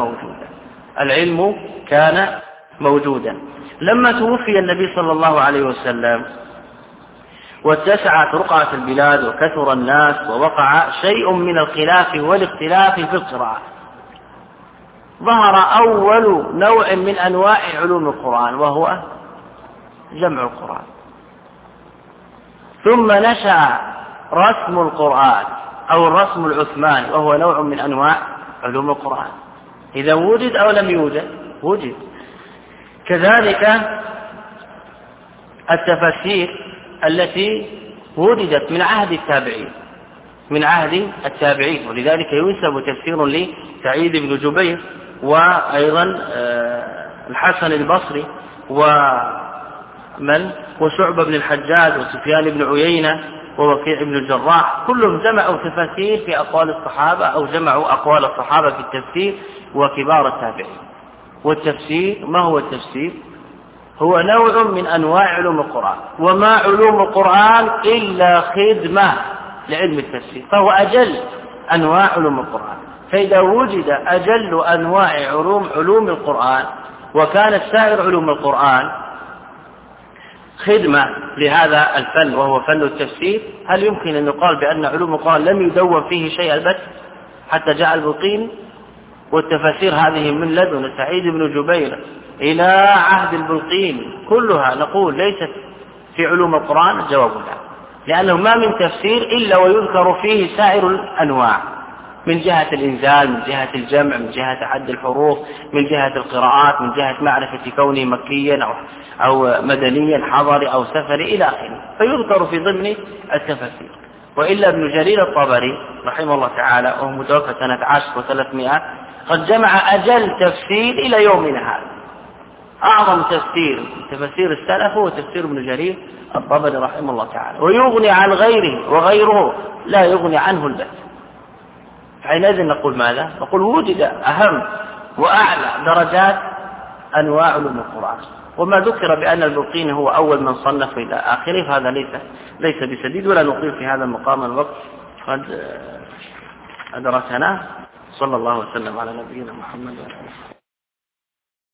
كان موجودا. لما توفي النبي صلى الله عليه وسلم واتسعت رقعة البلاد وكثر الناس ووقع شيء من الخلاف والاختلاف في القراءة، ظهر أول نوع من أنواع علوم القرآن وهو جمع القرآن، ثم نشأ رسم القرآن أو الرسم العثماني وهو نوع من أنواع علوم القرآن. إذا وجد أو لم يوجد؟ وجد. كذلك التفاسير التي وجدت من عهد التابعين، ولذلك ينسب تفسير لسعيد بن جبير وأيضا الحسن البصري وشعبة بن الحجاج وسفيان بن عيينة ووكيع بن الجراح، كلهم جمعوا تفاسير في أقوال الصحابة أو جمعوا أقوال الصحابة في التفسير وكبار التابعين. والتفسير ما هو التفسير؟ هو نوع من أنواع علوم القرآن، وما علوم القرآن إلا خدمة لعلم التفسير، فهو أجل أنواع علوم القرآن. فإذا وجد أجل أنواع علوم القرآن وكانت سائر علوم القرآن خدمة لهذا الفن وهو فن التفسير، هل يمكن أن يقال بأن علوم القرآن لم يدون فيه شيء البت حتى جاء البلقيني؟ والتفاسير هذه من لدن سعيد بن جبير إلى عهد البلقيني كلها نقول ليست في علوم القرآن. الجواب لا، لأنه ما من تفسير إلا ويذكر فيه سائر الأنواع، من جهة الإنزال، من جهة الجمع، من جهة عد الحروف، من جهة القراءات، من جهة معرفة كونه مكيا أو مدنيا حضري أو سفري إلى آخره، فيذكر في ضمن التفاسير. وإلا ابن جرير الطبري رحمه الله تعالى وهو متوفى سنة 10 و300 قد جمع أجل تفسير إلى يومنا هذا. أعظم تفسير السلف هو تفسير ابن جرير الطبري رحمه الله تعالى، ويغني عن غيره وغيره لا يغني عنه البت. حينئذ نقول ماذا؟ نقول وجد أهم وأعلى درجات أنواع علوم القرآن. وما ذكر بأن البلقيني هو أول من صنف إلى آخره فهذا ليس بسديد، ولا نطيل في هذا المقام الوقت قد أدركنا. صلى الله وسلم على نبينا محمد وعلى آله.